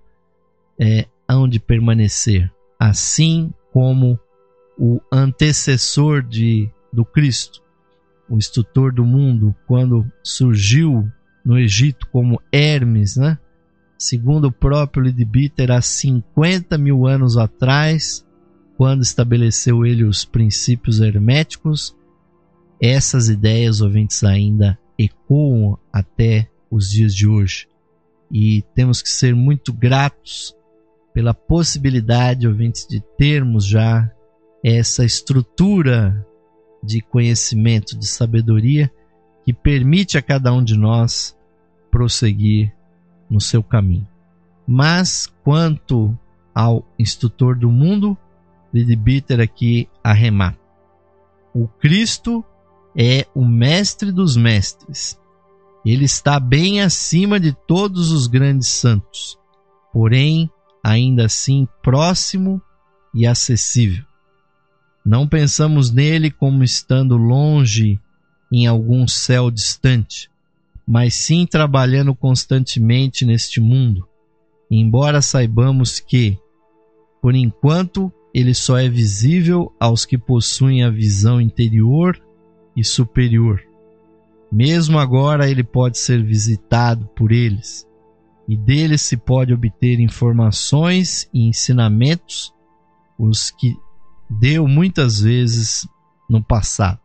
é hão de permanecer, assim como o antecessor de, do Cristo, o instrutor do mundo, quando surgiu no Egito como Hermes, né? Segundo o próprio Leadbeater, há cinquenta mil anos atrás, quando estabeleceu ele os princípios herméticos, essas ideias, ouvintes, ainda ecoam até os dias de hoje. E temos que ser muito gratos pela possibilidade, ouvintes, de termos já essa estrutura de conhecimento, de sabedoria, que permite a cada um de nós prosseguir no seu caminho. Mas, quanto ao instrutor do mundo, Leadbeater aqui arremata: o Cristo é o mestre dos mestres. Ele está bem acima de todos os grandes santos, porém, ainda assim próximo e acessível. Não pensamos nele como estando longe em algum céu distante, mas sim trabalhando constantemente neste mundo, embora saibamos que, por enquanto, ele só é visível aos que possuem a visão interior e superior. Mesmo agora ele pode ser visitado por eles, e deles se pode obter informações e ensinamentos, os que deu muitas vezes no passado.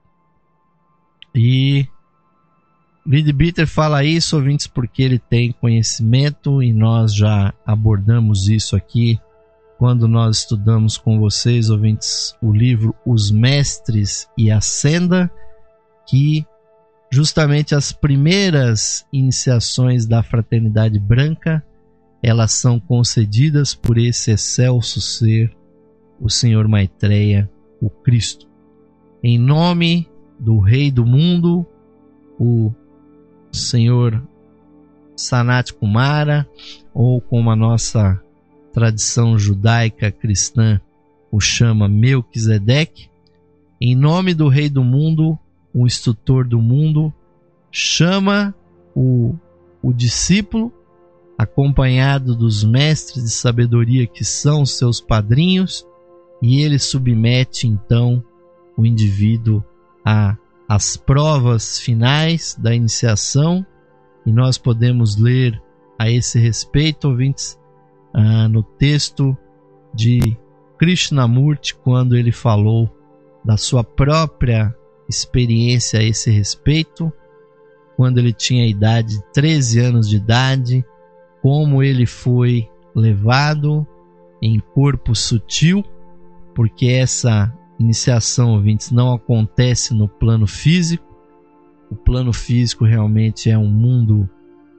E Leadbeater fala isso, ouvintes, porque ele tem conhecimento, e nós já abordamos isso aqui quando nós estudamos com vocês, ouvintes, o livro Os Mestres e a Senda, que justamente as primeiras iniciações da Fraternidade Branca, elas são concedidas por esse excelso ser, o Senhor Maitreya, o Cristo. Em nome do Rei do Mundo, o Senhor Sanat Kumara, ou como a nossa tradição judaica cristã o chama, Melquisedeque, em nome do Rei do Mundo, o instrutor do mundo, chama o, o discípulo, acompanhado dos mestres de sabedoria que são seus padrinhos, e ele submete então o indivíduo a as provas finais da iniciação. E nós podemos ler a esse respeito, ouvintes, ah, no texto de Krishnamurti, quando ele falou da sua própria experiência a esse respeito, quando ele tinha a idade de treze anos de idade, como ele foi levado em corpo sutil, porque essa iniciação, ouvintes, não acontece no plano físico. O plano físico realmente é um mundo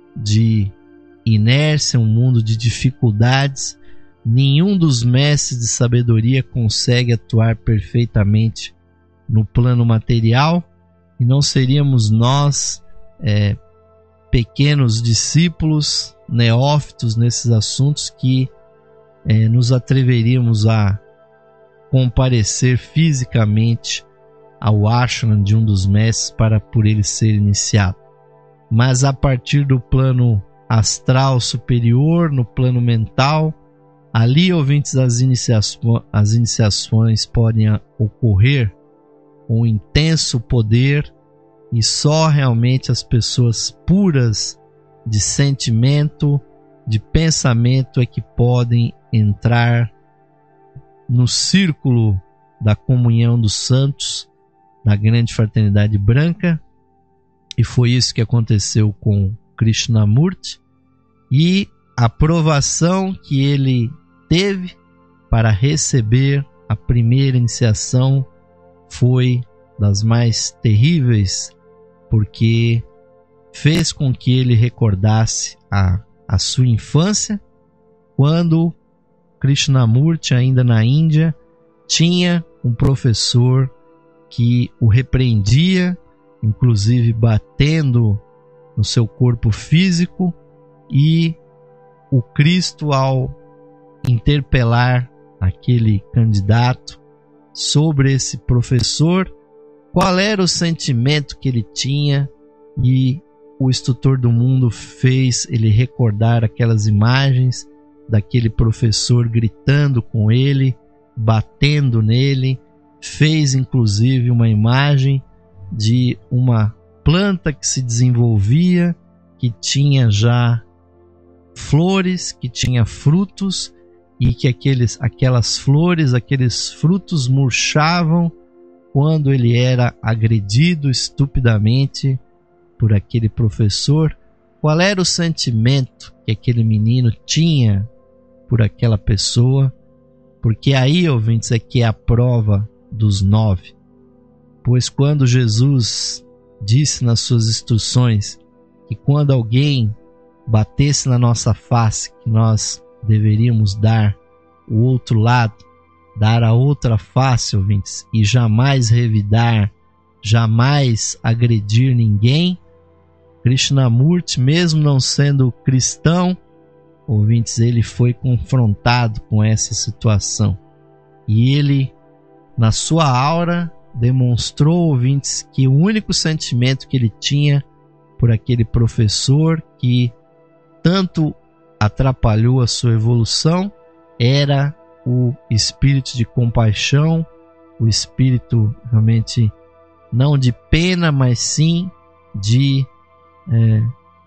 de inércia, um mundo de dificuldades. Nenhum dos mestres de sabedoria consegue atuar perfeitamente no plano material, e não seríamos nós, é, pequenos discípulos, neófitos nesses assuntos, que é, nos atreveríamos a comparecer fisicamente ao ashram de um dos mestres para por ele ser iniciado. Mas a partir do plano astral superior, no plano mental, ali, ouvintes, as iniciações, as iniciações podem ocorrer com um intenso poder, e só realmente as pessoas puras de sentimento, de pensamento, é que podem entrar no círculo da comunhão dos santos, da grande fraternidade branca. E foi isso que aconteceu com Krishnamurti, e a provação que ele teve para receber a primeira iniciação foi das mais terríveis, porque fez com que ele recordasse a, a sua infância, quando Krishnamurti, ainda na Índia, tinha um professor que o repreendia, inclusive batendo no seu corpo físico, e o Cristo, ao interpelar aquele candidato sobre esse professor, qual era o sentimento que ele tinha, e o instrutor do mundo fez ele recordar aquelas imagens daquele professor gritando com ele, batendo nele. Fez inclusive uma imagem de uma planta que se desenvolvia, que tinha já flores, que tinha frutos, e que aqueles, aquelas flores, aqueles frutos murchavam quando ele era agredido estupidamente por aquele professor. Qual era o sentimento que aquele menino tinha por aquela pessoa? Porque aí, ouvintes, é que é a prova dos nove. Pois quando Jesus disse nas suas instruções que quando alguém batesse na nossa face, que nós deveríamos dar o outro lado, dar a outra face, ouvintes, e jamais revidar, jamais agredir ninguém, Krishnamurti, mesmo não sendo cristão, ouvintes, ele foi confrontado com essa situação. E ele, na sua aura, demonstrou, ouvintes, que o único sentimento que ele tinha por aquele professor que tanto atrapalhou a sua evolução era o espírito de compaixão, o espírito realmente não de pena, mas sim de é,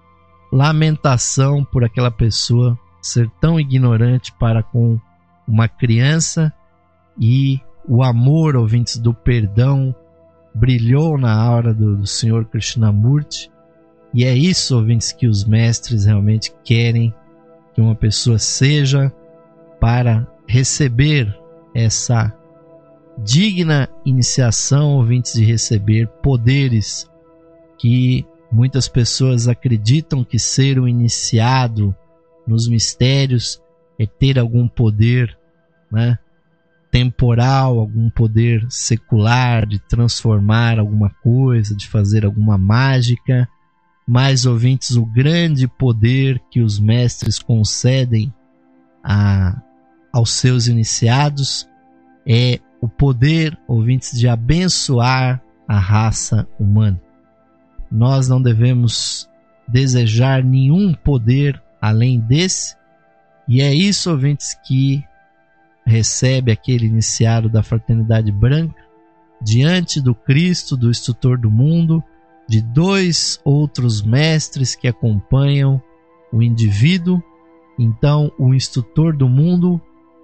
lamentação por aquela pessoa ser tão ignorante para com uma criança. E o amor, ouvintes, do perdão brilhou na aura do, do Senhor Krishnamurti. E é isso, ouvintes, que os mestres realmente querem que uma pessoa seja, para receber essa digna iniciação, ouvintes, de receber poderes que muitas pessoas acreditam que ser um iniciado nos mistérios é ter algum poder, né, temporal, algum poder secular de transformar alguma coisa, de fazer alguma mágica. Mas, ouvintes, o grande poder que os mestres concedem a, aos seus iniciados é o poder, ouvintes, de abençoar a raça humana. Nós não devemos desejar nenhum poder além desse, e é isso, ouvintes, que recebe aquele iniciado da Fraternidade Branca, diante do Cristo, do Instrutor do Mundo, de dois outros mestres que acompanham o indivíduo. Então o Instrutor do Mundo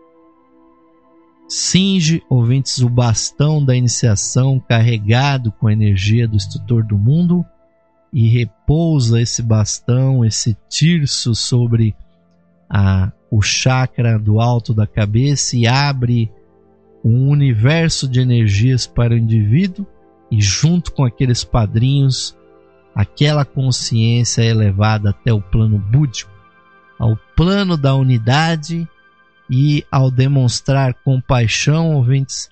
cinge, ouvintes, o bastão da iniciação carregado com a energia do Instrutor do Mundo, e repousa esse bastão, esse tirso sobre a, o chakra do alto da cabeça e abre um universo de energias para o indivíduo, e junto com aqueles padrinhos, aquela consciência é elevada até o plano búdico, ao plano da unidade, e ao demonstrar compaixão, ouvintes,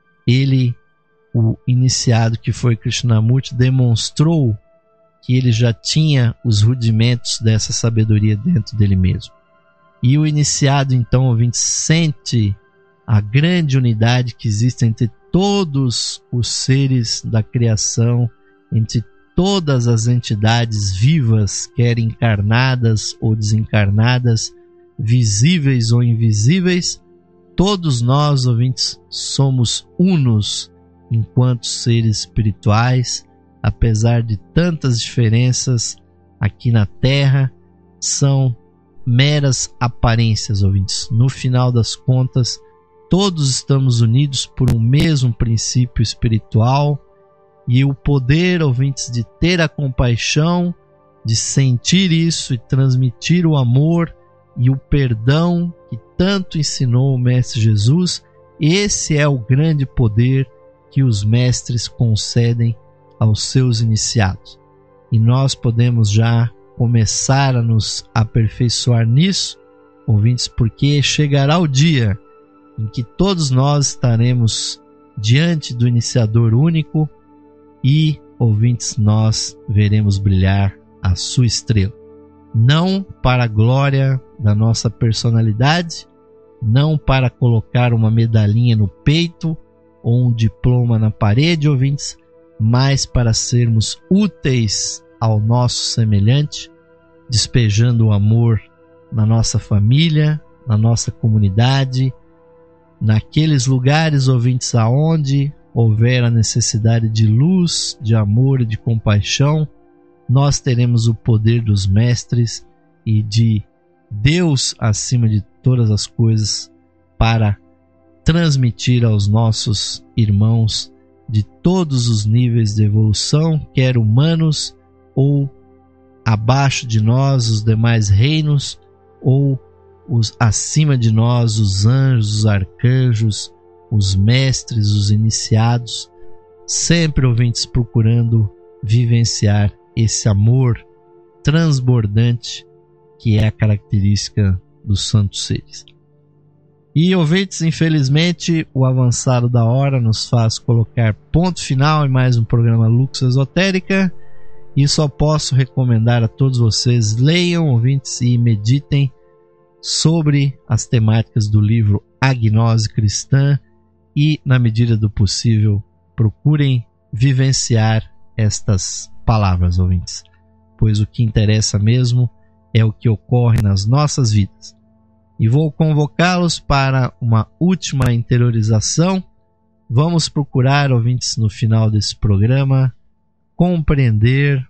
ele, o iniciado que foi Krishnamurti, demonstrou que ele já tinha os rudimentos dessa sabedoria dentro dele mesmo. E o iniciado, então, ouvintes, sente a grande unidade que existe entre todos os seres da criação, entre todas as entidades vivas, quer encarnadas ou desencarnadas, visíveis ou invisíveis. Todos nós, ouvintes, somos unos enquanto seres espirituais, apesar de tantas diferenças aqui na Terra, são meras aparências, ouvintes. No final das contas, todos estamos unidos por um mesmo princípio espiritual, e o poder, ouvintes, de ter a compaixão, de sentir isso e transmitir o amor e o perdão que tanto ensinou o Mestre Jesus, esse é o grande poder que os mestres concedem aos seus iniciados. E nós podemos já começar a nos aperfeiçoar nisso, ouvintes, porque chegará o dia em que todos nós estaremos diante do iniciador único e, ouvintes, nós veremos brilhar a sua estrela. Não para a glória da nossa personalidade, não para colocar uma medalhinha no peito ou um diploma na parede, ouvintes, mas para sermos úteis ao nosso semelhante, despejando o amor na nossa família, na nossa comunidade, naqueles lugares, ouvintes, aonde houver a necessidade de luz, de amor e de compaixão, nós teremos o poder dos mestres e de Deus acima de todas as coisas para transmitir aos nossos irmãos de todos os níveis de evolução, quer humanos ou abaixo de nós os demais reinos, ou os acima de nós os anjos, os arcanjos, os mestres, os iniciados, sempre, ouvintes, procurando vivenciar esse amor transbordante que é a característica dos santos seres. E, ouvintes, infelizmente, o avançado da hora nos faz colocar ponto final em mais um programa Lux Esotérica, e só posso recomendar a todos vocês, leiam, ouvintes, e meditem sobre as temáticas do livro A Gnose Cristã e, na medida do possível, procurem vivenciar estas palavras, ouvintes, pois o que interessa mesmo é o que ocorre nas nossas vidas. E vou convocá-los para uma última interiorização. Vamos procurar, ouvintes, no final desse programa, compreender,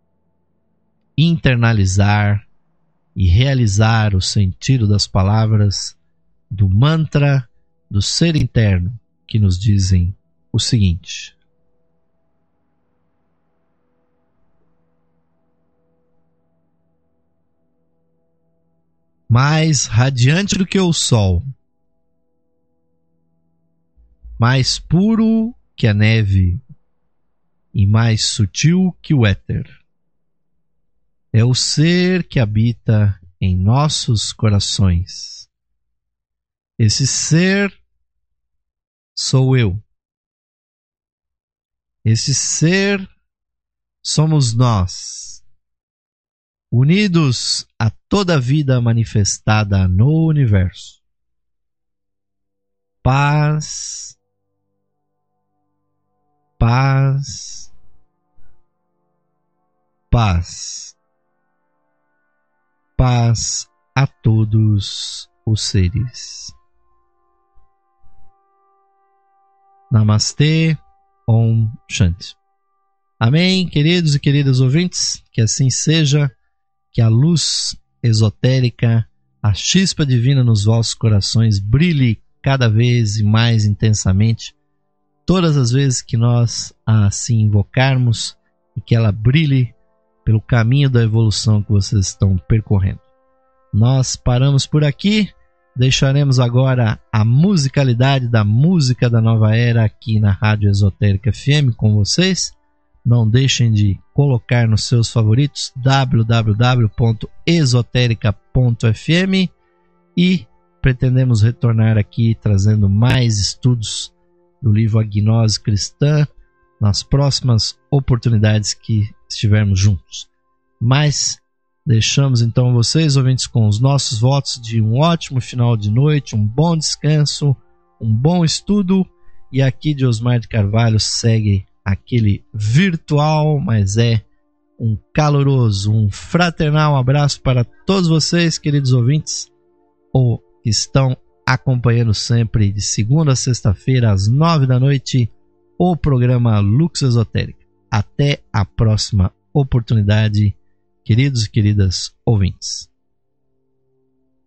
internalizar e realizar o sentido das palavras do mantra do ser interno, que nos dizem o seguinte: mais radiante do que o sol, mais puro que a neve e mais sutil que o éter, é o ser que habita em nossos corações. Esse ser sou eu. Esse ser somos nós, unidos a toda a vida manifestada no universo. Paz, paz, paz, paz a todos os seres. Namastê, Om Shanti. Amém, queridos e queridas ouvintes, que assim seja, que a luz esotérica, a chispa divina nos vossos corações brilhe cada vez mais intensamente, todas as vezes que nós a assim invocarmos, e que ela brilhe pelo caminho da evolução que vocês estão percorrendo. Nós paramos por aqui, deixaremos agora a musicalidade da música da nova era aqui na Rádio Esotérica F M com vocês. Não deixem de colocar nos seus favoritos w w w ponto esotérica ponto f m e pretendemos retornar aqui trazendo mais estudos do livro A Gnose Cristã nas próximas oportunidades que estivermos juntos. Mas deixamos então vocês, ouvintes, com os nossos votos de um ótimo final de noite, um bom descanso, um bom estudo. E aqui de Osmar de Carvalho segue aquele virtual, mas é um caloroso, um fraternal abraço para todos vocês, queridos ouvintes, ou que estão acompanhando sempre de segunda a sexta-feira às nove da noite o programa Lux Esotérica. Até a próxima oportunidade, queridos e queridas ouvintes.